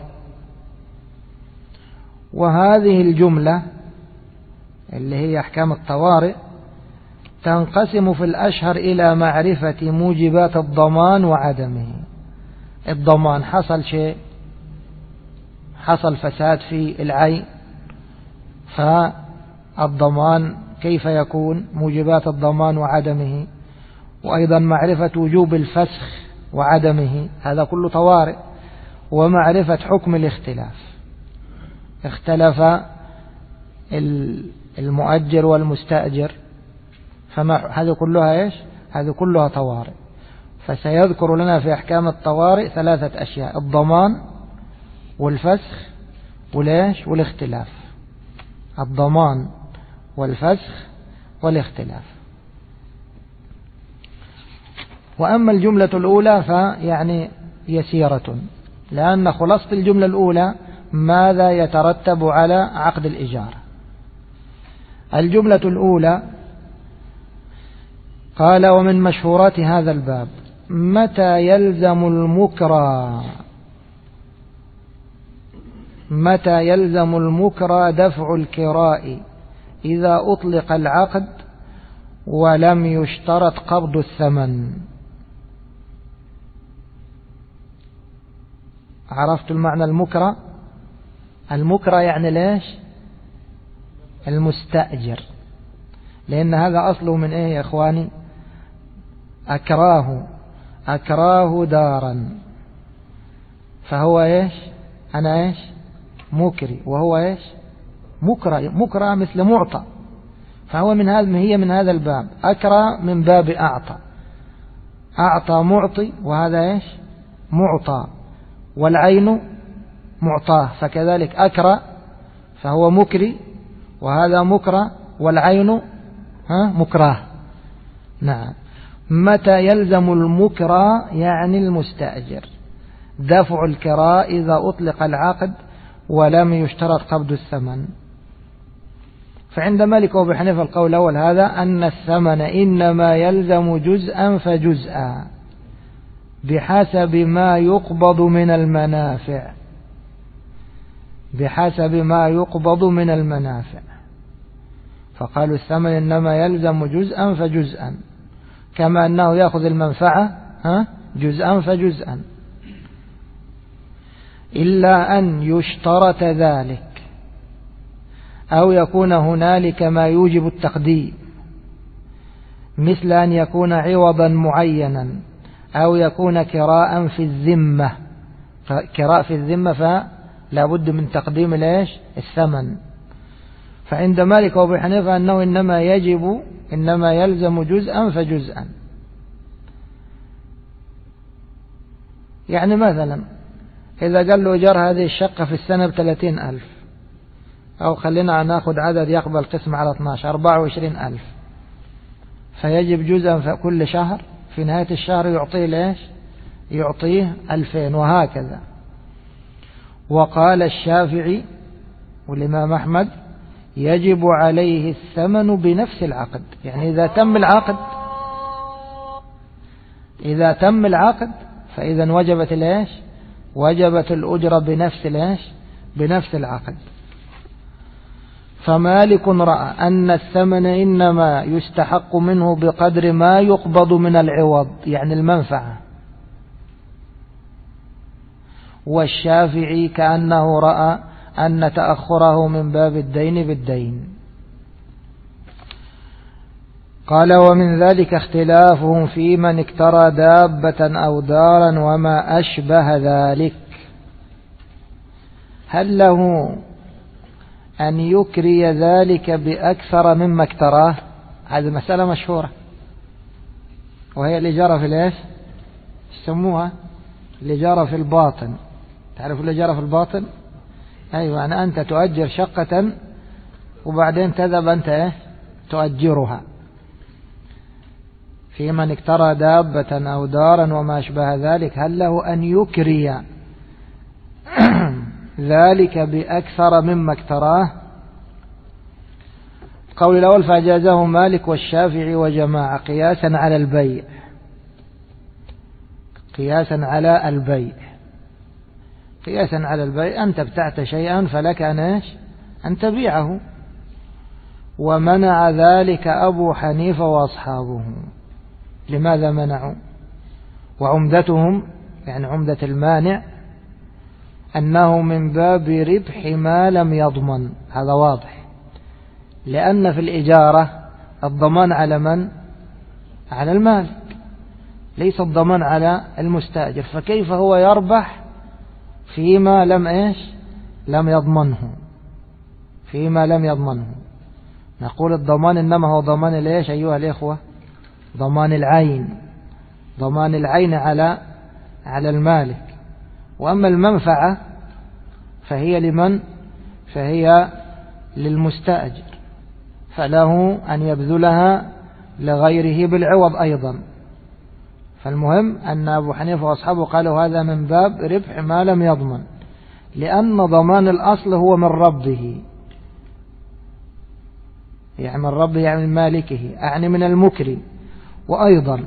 وهذه الجملة اللي هي أحكام الطوارئ تنقسم في الأشهر إلى معرفة موجبات الضمان وعدمه. الضمان حصل شيء، حصل فساد في العين، فالضمان كيف يكون؟ موجبات الضمان وعدمه. وأيضا معرفة وجوب الفسخ وعدمه، هذا كله طوارئ. ومعرفة حكم الاختلاف، اختلف المؤجر والمستأجر، هذه كلها ايش؟ هذه كلها طوارئ. فسيذكر لنا في أحكام الطوارئ ثلاثة أشياء: الضمان والفسخ والإيش والاختلاف. الضمان والفسخ والاختلاف. وأما الجملة الأولى فيعني يسيرة، لأن خلاصة الجملة الأولى ماذا يترتب على عقد الإجارة. الجملة الأولى قال: ومن مشهورات هذا الباب متى يلزم المكرى، متى يلزم المكرى دفع الكراء إذا أطلق العقد ولم يشترط قبض الثمن. عرفت المعنى المكرى؟ المكرى يعني ليش؟ المستأجر، لأن هذا أصله من إيه يا إخواني؟ أكراه دارا، فهو إيش؟ أنا إيش؟ مكري، وهو إيش؟ مكرى مثل معطى، فهو من هذا الباب. أكرى من باب أعطى، أعطى معطي، وهذا إيش؟ معطى، والعين معطاه، فكذلك أكرى فهو مكري، وهذا مكرى، والعين مكراه. نعم. متى يلزم المكرى يعني المستأجر دفع الكراء إذا أطلق العقد ولم يشترط قبض الثمن. فعند مالك وابي حنيفة القول الأول هذا، أن الثمن إنما يلزم جزءا فجزءا بحسب ما يقبض من المنافع. بحسب ما يقبض من المنافع. فقالوا الثمن إنما يلزم جزءا فجزءا، كما أنه يأخذ المنفعة جزءا فجزءا، إلا أن يشترط ذلك أو يكون هنالك ما يوجب التقديم، مثل أن يكون عوضا معينا أو يكون كراء في الذمة. كراء في الذمة فلا بد من تقديم الثمن. فعند مالك وابو حنيفة أنه إنما يلزم جزءا فجزءا. يعني مثلا إذا قال له جار هذه الشقة في السنة ب30,000، أو خلينا نأخذ عدد يقبل قسم على 12 24,000، فيجب جزءا كل شهر، في نهاية الشهر يعطيه يعطيه 2000 وهكذا. وقال الشافعي والإمام أحمد يجب عليه الثمن بنفس العقد. يعني إذا تم العقد فإذا وجبت الأجرة بنفس العقد. فمالك رأى أن الثمن إنما يستحق منه بقدر ما يقبض من العوض، يعني المنفعة. والشافعي كأنه رأى أن تأخره من باب الدين بالدين. قال ومن ذلك اختلافهم في من اكترى دابة أو دارا وما أشبه ذلك، هل له أن يكري ذلك بأكثر مما اكتراه؟ هذه مسألة مشهورة، وهي الإجارة في يسموها الإجارة في الباطن. تعرف الإجارة في الباطن؟ أيوة، يعني أنت تؤجر شقة وبعدين تذهب أنت تؤجرها. في من اكترى دابة أو دارا وما أشبه ذلك هل له أن يكري ذلك بأكثر مما اكتراه؟ القول الأول فأجازه مالك والشافعي وجماعة قياسا على البيع. أنت ابتعت شيئا فلك أن تبيعه. ومنع ذلك أبو حنيفة وأصحابه. لماذا منعوا؟ وعمدتهم يعني عمدة المانع أنه من باب ربح ما لم يضمن. هذا واضح، لأن في الإجارة الضمان على من؟ على المالك، ليس الضمان على المستأجر. فكيف هو يربح فيما لم يضمنه؟ نقول الضمان إنما هو ضمان أيها الإخوة؟ ضمان العين على المالك. وأما المنفعة فهي لمن؟ فهي للمستأجر، فله أن يبذلها لغيره بالعوض أيضا. فالمهم أن أبو حنيفة وأصحابه قالوا هذا من باب ربح ما لم يضمن، لأن ضمان الأصل هو من ربه، يعني من ربه يعني من مالكه، يعني من المكري. وأيضا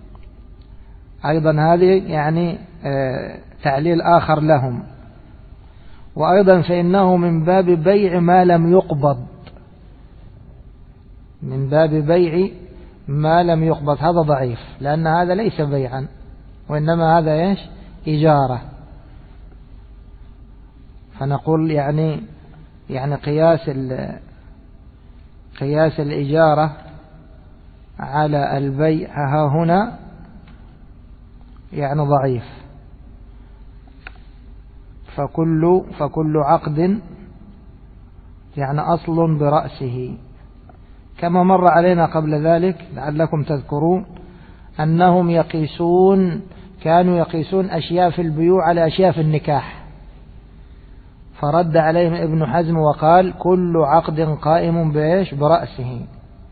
هذه يعني تعليل آخر لهم. وأيضا فإنه من باب بيع ما لم يقبض، هذا ضعيف، لأن هذا ليس بيعا وإنما هذا إجارة. فنقول يعني قياس الإجارة على البيع ها هنا يعني ضعيف. فكل عقد يعني أصل برأسه، كما مر علينا قبل ذلك لعلكم تذكرون أنهم كانوا يقيسون أشياء في البيوع على أشياء في النكاح، فرد عليهم ابن حزم وقال كل عقد قائم برأسه.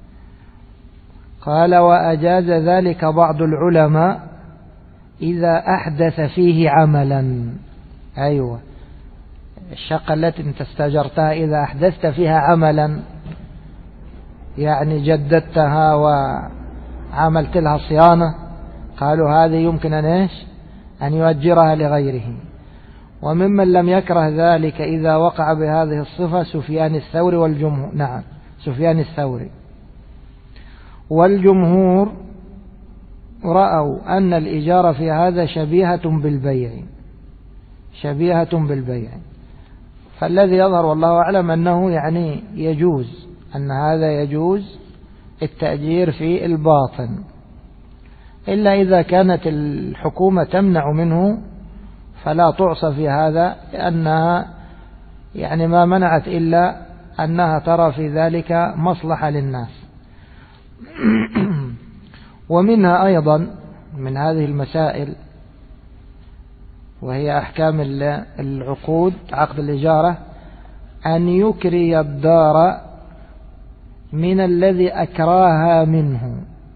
قال وأجاز ذلك بعض العلماء إذا أحدث فيه عملا. أيوة، الشقة التي انت استأجرتها إذا أحدثت فيها عملا، يعني جددتها وعملت لها صيانة، قالوا هذه يمكن أن يؤجرها لغيره. وممن لم يكره ذلك إذا وقع بهذه الصفة سفيان الثوري والجمهور. نعم، سفيان الثوري والجمهور رأوا أن الإجارة في هذا شبيهة بالبيع. فالذي يظهر والله أعلم أنه يعني يجوز، أن هذا يجوز التأجير في الباطن، إلا إذا كانت الحكومة تمنع منه فلا تعصى في هذا، لأنها يعني ما منعت إلا أنها ترى في ذلك مصلحة للناس. ومنها أيضا من هذه المسائل، وهي أحكام العقود، عقد الإجارة، أن يكري الدار من الذي أكراها منه.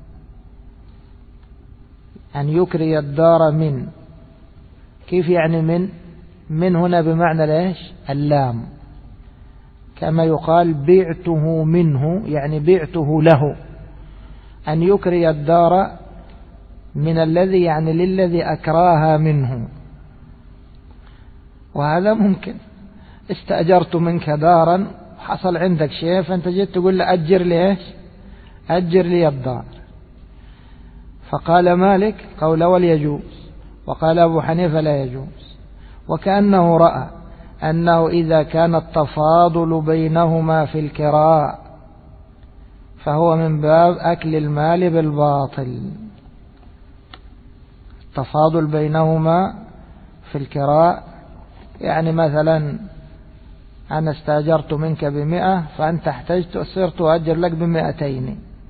أن يكري الدار من، كيف يعني من هنا بمعنى ليش اللام، كما يقال بعته منه، يعني بعته له. أن يكري الدار من الذي يعني للذي أكراها منه. وهذا ممكن، استأجرت منك دارا، حصل عندك شيء، فأنت جيت تقول له أجر لي إيش؟ أجر لي الدار. فقال مالك قول أول يجوز، وقال أبو حنيفة لا يجوز، وكأنه رأى أنه إذا كان التفاضل بينهما في الكراء فهو من باب أكل المال بالباطل. التفاضل بينهما في الكراء، يعني مثلا أنا استأجرت منك ب100 فأنت احتجت صرت أجر لك ب200،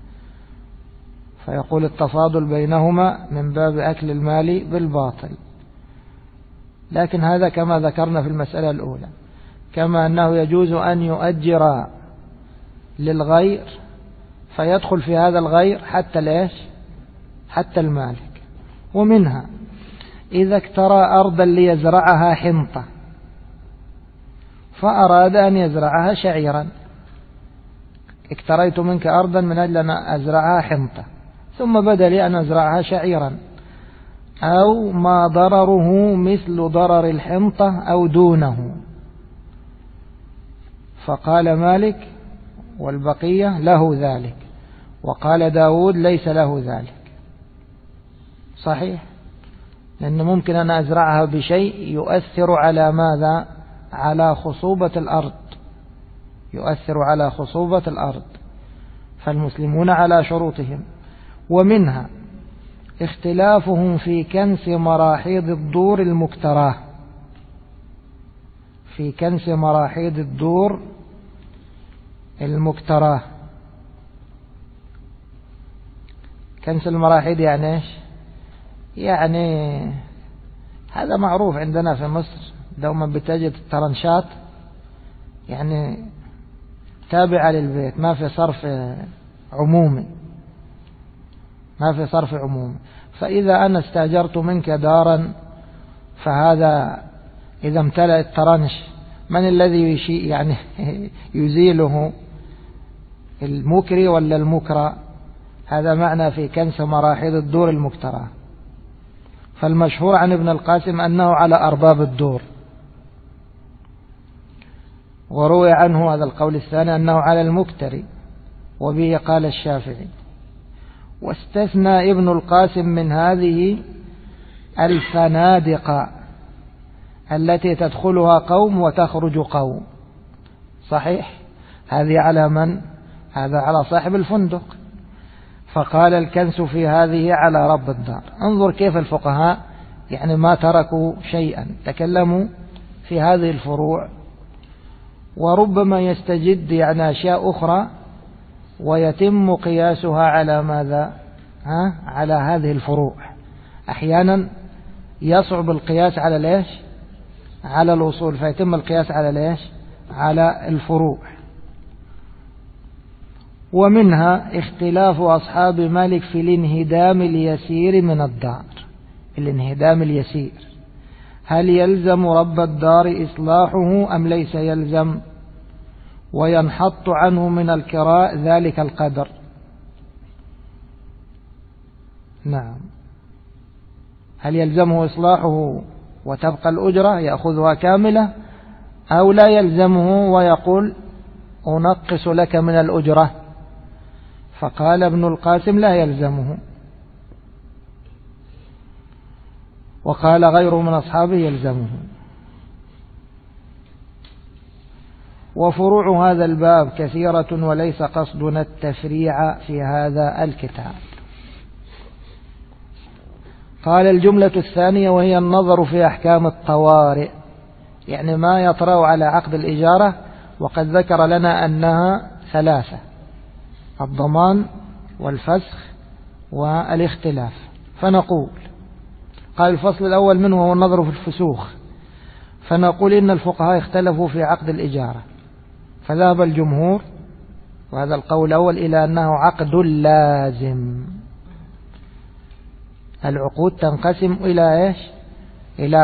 فيقول التفاضل بينهما من باب أكل المال بالباطل. لكن هذا كما ذكرنا في المسألة الأولى، كما أنه يجوز أن يؤجر للغير فيدخل في هذا الغير حتى ليش؟ حتى المالك. ومنها إذا اكترى أرضا ليزرعها حنطة، فأراد أن يزرعها شعيرا، اكتريت منك أرضا من أجل أن أزرعها حنطة، ثم بدا لي أن أزرعها شعيرا، أو ما ضرره مثل ضرر الحنطة أو دونه. فقال مالك والبقية له ذلك، وقال داود ليس له ذلك. صحيح، لأنه ممكن أن أزرعها بشيء يؤثر على ماذا؟ على خصوبة الأرض، يؤثر على خصوبة الأرض، فالمسلمون على شروطهم. ومنها اختلافهم في كنس مراحيض الدور المكتراه، في كنس مراحيض الدور المكتراه. كنس المراحيض يعني ايش؟ يعني هذا معروف عندنا في مصر، دوما بتجد الترنشات يعني تابعة للبيت، ما في صرف عمومي، ما في صرف عمومي. فإذا أنا استأجرت منك دارا، فهذا إذا امتلأ الترنش من الذي يعني يزيله؟ المكري ولا المكرى؟ هذا معنى في كنس مراحيض الدور المكترى. فالمشهور عن ابن القاسم أنه على أرباب الدور، وروي عنه هذا القول الثاني أنه على المكتري، وبه قال الشافعي. واستثنى ابن القاسم من هذه الفنادق التي تدخلها قوم وتخرج قوم. صحيح، هذه على من؟ هذا على صاحب الفندق. فقال الكنس في هذه على رب الدار. انظر كيف الفقهاء يعني ما تركوا شيئا، تكلموا في هذه الفروع، وربما يستجد يعني أشياء أخرى ويتم قياسها على ماذا؟ على هذه الفروع. أحيانا يصعب القياس على ليش؟ على الأصول، فيتم القياس على ليش؟ على الفروع. ومنها اختلاف أصحاب مالك في الانهدام اليسير من الدار. الانهدام اليسير هل يلزم رب الدار إصلاحه أم ليس يلزم؟ وينحط عنه من الكراء ذلك القدر. نعم، هل يلزمه إصلاحه وتبقى الأجرة يأخذها كاملة، أو لا يلزمه ويقول أنقص لك من الأجرة. فقال ابن القاسم لا يلزمه، وقال غيره من أصحابه يلزمه. وفروع هذا الباب كثيرة وليس قصدنا التفريع في هذا الكتاب. قال الجملة الثانية وهي النظر في أحكام الطوارئ، يعني ما يطرأ على عقد الإجارة، وقد ذكر لنا أنها ثلاثة: الضمان والفسخ والاختلاف. فنقول، قال الفصل الأول منه هو النظر في الفسوخ، فنقول إن الفقهاء اختلفوا في عقد الإجارة، فذهب الجمهور وهذا القول الأول إلى أنه عقد لازم. العقود تنقسم إلى إيش؟ إلى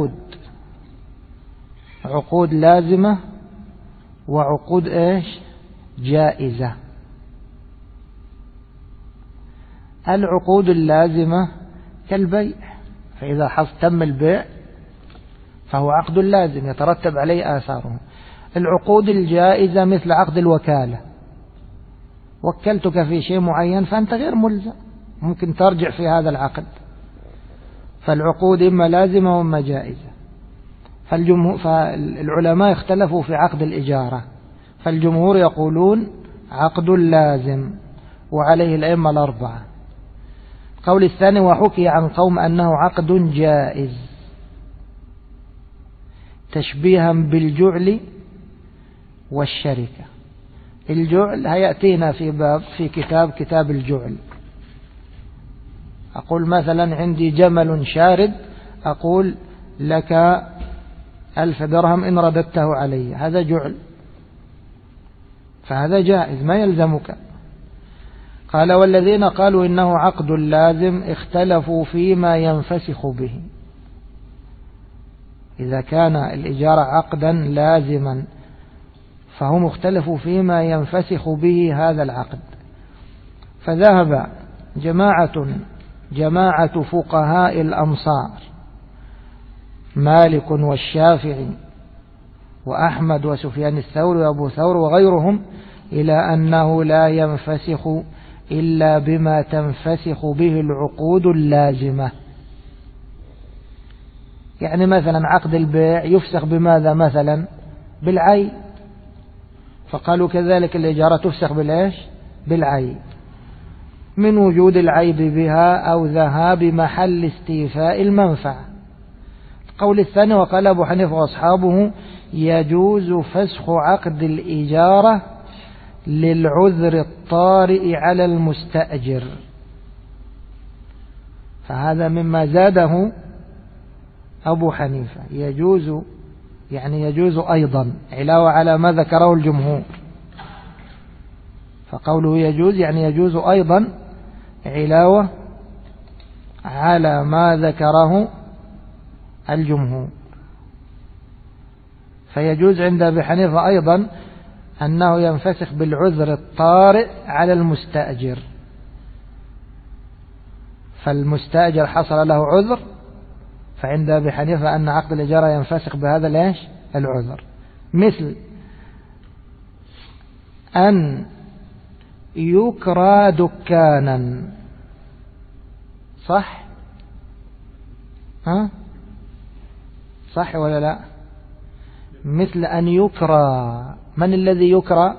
عقود لازمة وعقود إيش؟ جائزة. العقود اللازمة كالبيع، فإذا تم البيع فهو عقد لازم يترتب عليه آثاره. العقود الجائزة مثل عقد الوكالة، وكلتك في شيء معين فأنت غير ملزم، ممكن ترجع في هذا العقد. فالعقود إما لازمة وإما جائزة. فالعلماء اختلفوا في عقد الإجارة، فالجمهور يقولون عقد لازم، وعليه الأئمة الأربعة. القول الثاني وحكي عن قوم أنه عقد جائز تشبيها بالجعل والشركة. الجعل هيأتينا في كتاب الجعل. أقول مثلا عندي جمل شارد، أقول لك 1000 درهم إن رددته علي، هذا جعل، فهذا جائز ما يلزمك. قال والذين قالوا إنه عقد لازم اختلفوا فيما ينفسخ به. إذا كان الإجارة عقدا لازما فهم اختلفوا فيما ينفسخ به هذا العقد. فذهب جماعة فقهاء الأمصار مالك والشافعي وأحمد وسفيان الثوري وأبو ثور وغيرهم إلى أنه لا ينفسخ إلا بما تنفسخ به العقود اللازمة. يعني مثلا عقد البيع يفسخ بماذا؟ مثلا بالعين، فقالوا كذلك الإجارة تفسخ بالإيش؟ بالعين، من وجود العيب بها أو ذهاب محل استيفاء المنفعة. القول الثاني وقال أبو حنيفة وأصحابه يجوز فسخ عقد الإجارة للعذر الطارئ على المستأجر، فهذا مما زاده أبو حنيفة، يجوز أيضا علاوة على ما ذكره الجمهور. فقوله يجوز يعني يجوز أيضا علاوة على ما ذكره الجمهور. فيجوز عند أبي حنيفة أيضا أنه ينفسخ بالعذر الطارئ على المستأجر، فالمستأجر حصل له عذر، فعند أبي حنيفة أن عقد الإجارة ينفسخ بهذا العذر، مثل أن يكرى دكانا. صح؟ صح ولا لا؟ مثل أن يكرى. من الذي يكرى؟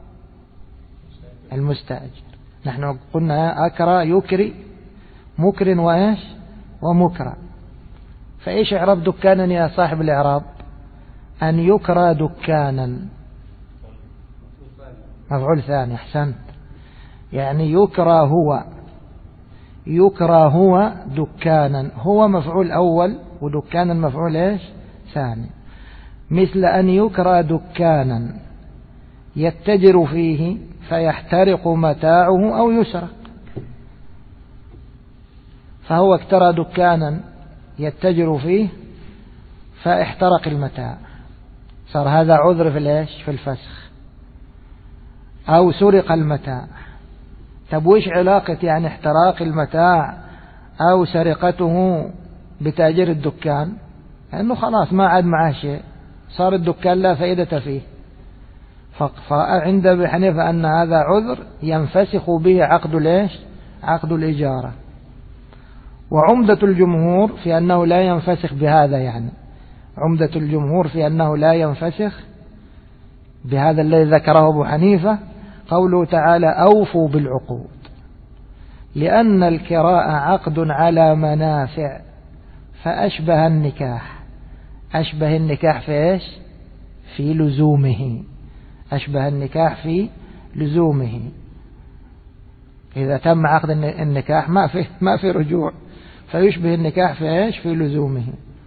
المستأجر. نحن قلنا أكرى يكري، مكر وإيش؟ ومكرى. فإيش إعراب دكانا يا صاحب الإعراب؟ أن يكرى دكانا، مفعول ثاني. أحسنت، يعني يكرى هو دكانا، هو مفعول أول ودكانا مفعول إيش؟ ثاني. مثل أن يكرى دكانا يتجر فيه فيحترق متاعه أو يسرق، فهو اكترى دكانا يتجر فيه فاحترق المتاع، صار هذا عذر في الفسخ. أو سرق المتاع. طب وإيش علاقة يعني احتراق المتاع أو سرقته بتاجر الدكان؟ لأنه خلاص ما عاد معه شيء، صار الدكان لا فائدة فيه. فعند أبي حنيفة أن هذا عذر ينفسخ به عقد الإجارة. وعمدة الجمهور في أنه لا ينفسخ بهذا، يعني عمدة الجمهور في أنه لا ينفسخ بهذا الذي ذكره أبو حنيفة قوله تعالى أوفوا بالعقود، لأن الكراء عقد على منافع فأشبه النكاح. أشبه النكاح في إيش؟ في لزومه. أشبه النكاح في لزومه. إذا تم عقد النكاح ما في رجوع، فيشبه النكاح في إيش؟ في لزومه.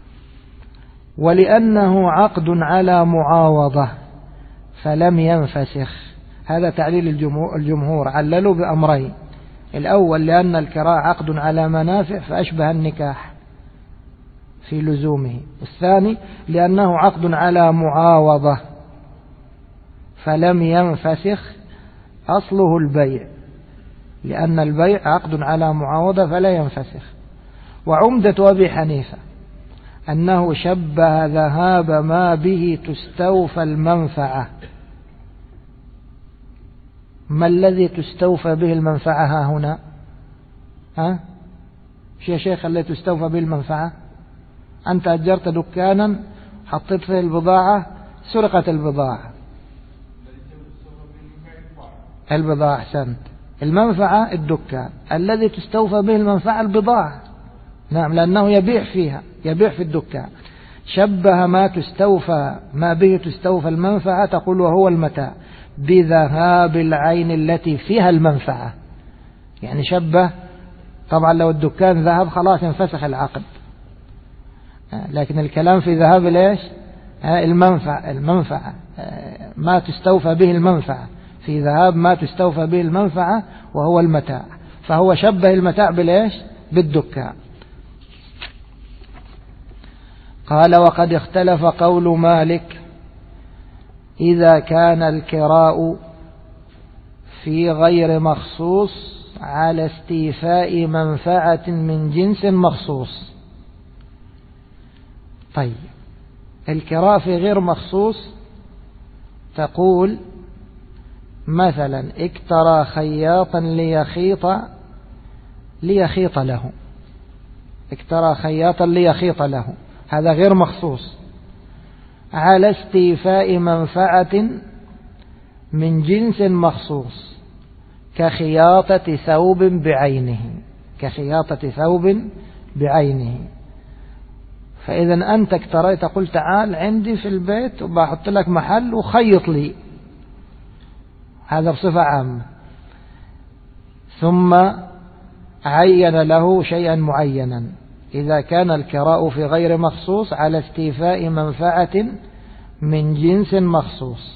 ولأنه عقد على معاوضة فلم ينفسخ. هذا تعليل الجمهور، عللوا بأمرين: الأول لأن الكراء عقد على منافع فأشبه النكاح في لزومه، الثاني لأنه عقد على معاوضة فلم ينفسخ أصله البيع، لأن البيع عقد على معاوضة فلا ينفسخ. وعمدة أبي حنيفة أنه شبه ذهاب ما به تستوفى المنفعة. ما الذي تستوفى به المنفعة ها هنا؟ يا شيخ الذي تستوفى به المنفعة؟ أنت أجرت دكانا، حطيت فيه البضاعة، سرقت البضاعة. أحسنت. المنفعة الدكان، الذي تستوفى به المنفعة البضاعة. نعم، لأنه يبيع في الدكان. شبه ما به تستوفى المنفعة، تقول وهو المتاع، بذهاب العين التي فيها المنفعة. يعني شبه، طبعا لو الدكان ذهب خلاص ينفسخ العقد، لكن الكلام في ذهاب ليش؟ المنفعة ما تستوفى به المنفعة، في ذهاب ما تستوفى به المنفعة وهو المتاع. فهو شبه المتاع بالإيش؟ بالدكان. قال وقد اختلف قول مالك إذا كان الكراء في غير مخصوص على استيفاء منفعة من جنس مخصوص. طيب، الكراء في غير مخصوص، تقول مثلا اكترى خياطا ليخيط له، اكترى خياطا ليخيط له، هذا غير مخصوص على استيفاء منفعة من جنس مخصوص كخياطة ثوب بعينه. فإذا أنت اكتريت، قلت تعال عندي في البيت وبحط لك محل وخيط لي، هذا بصفة عامة، ثم عين له شيئا معينا. إذا كان الكراء في غير مخصوص على استيفاء منفعة من جنس مخصوص.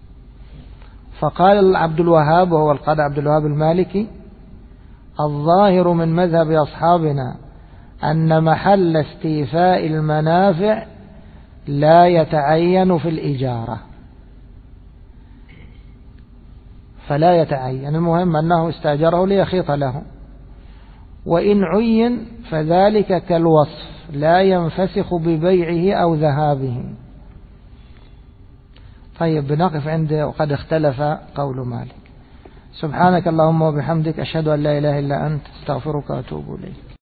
فقال عبد الوهاب، وهو القاضي عبد الوهاب المالكي: الظاهر من مذهب أصحابنا أن محل استيفاء المنافع لا يتعين في الإجارة، فلا يتعين، المهم أنه استأجره ليخيط له، وإن عين فذلك كالوصف لا ينفسخ ببيعه أو ذهابه. طيب، بنقف عند وقد اختلف قول مالك. سبحانك اللهم وبحمدك، أشهد أن لا إله إلا أنت، استغفرك وأتوب إليك.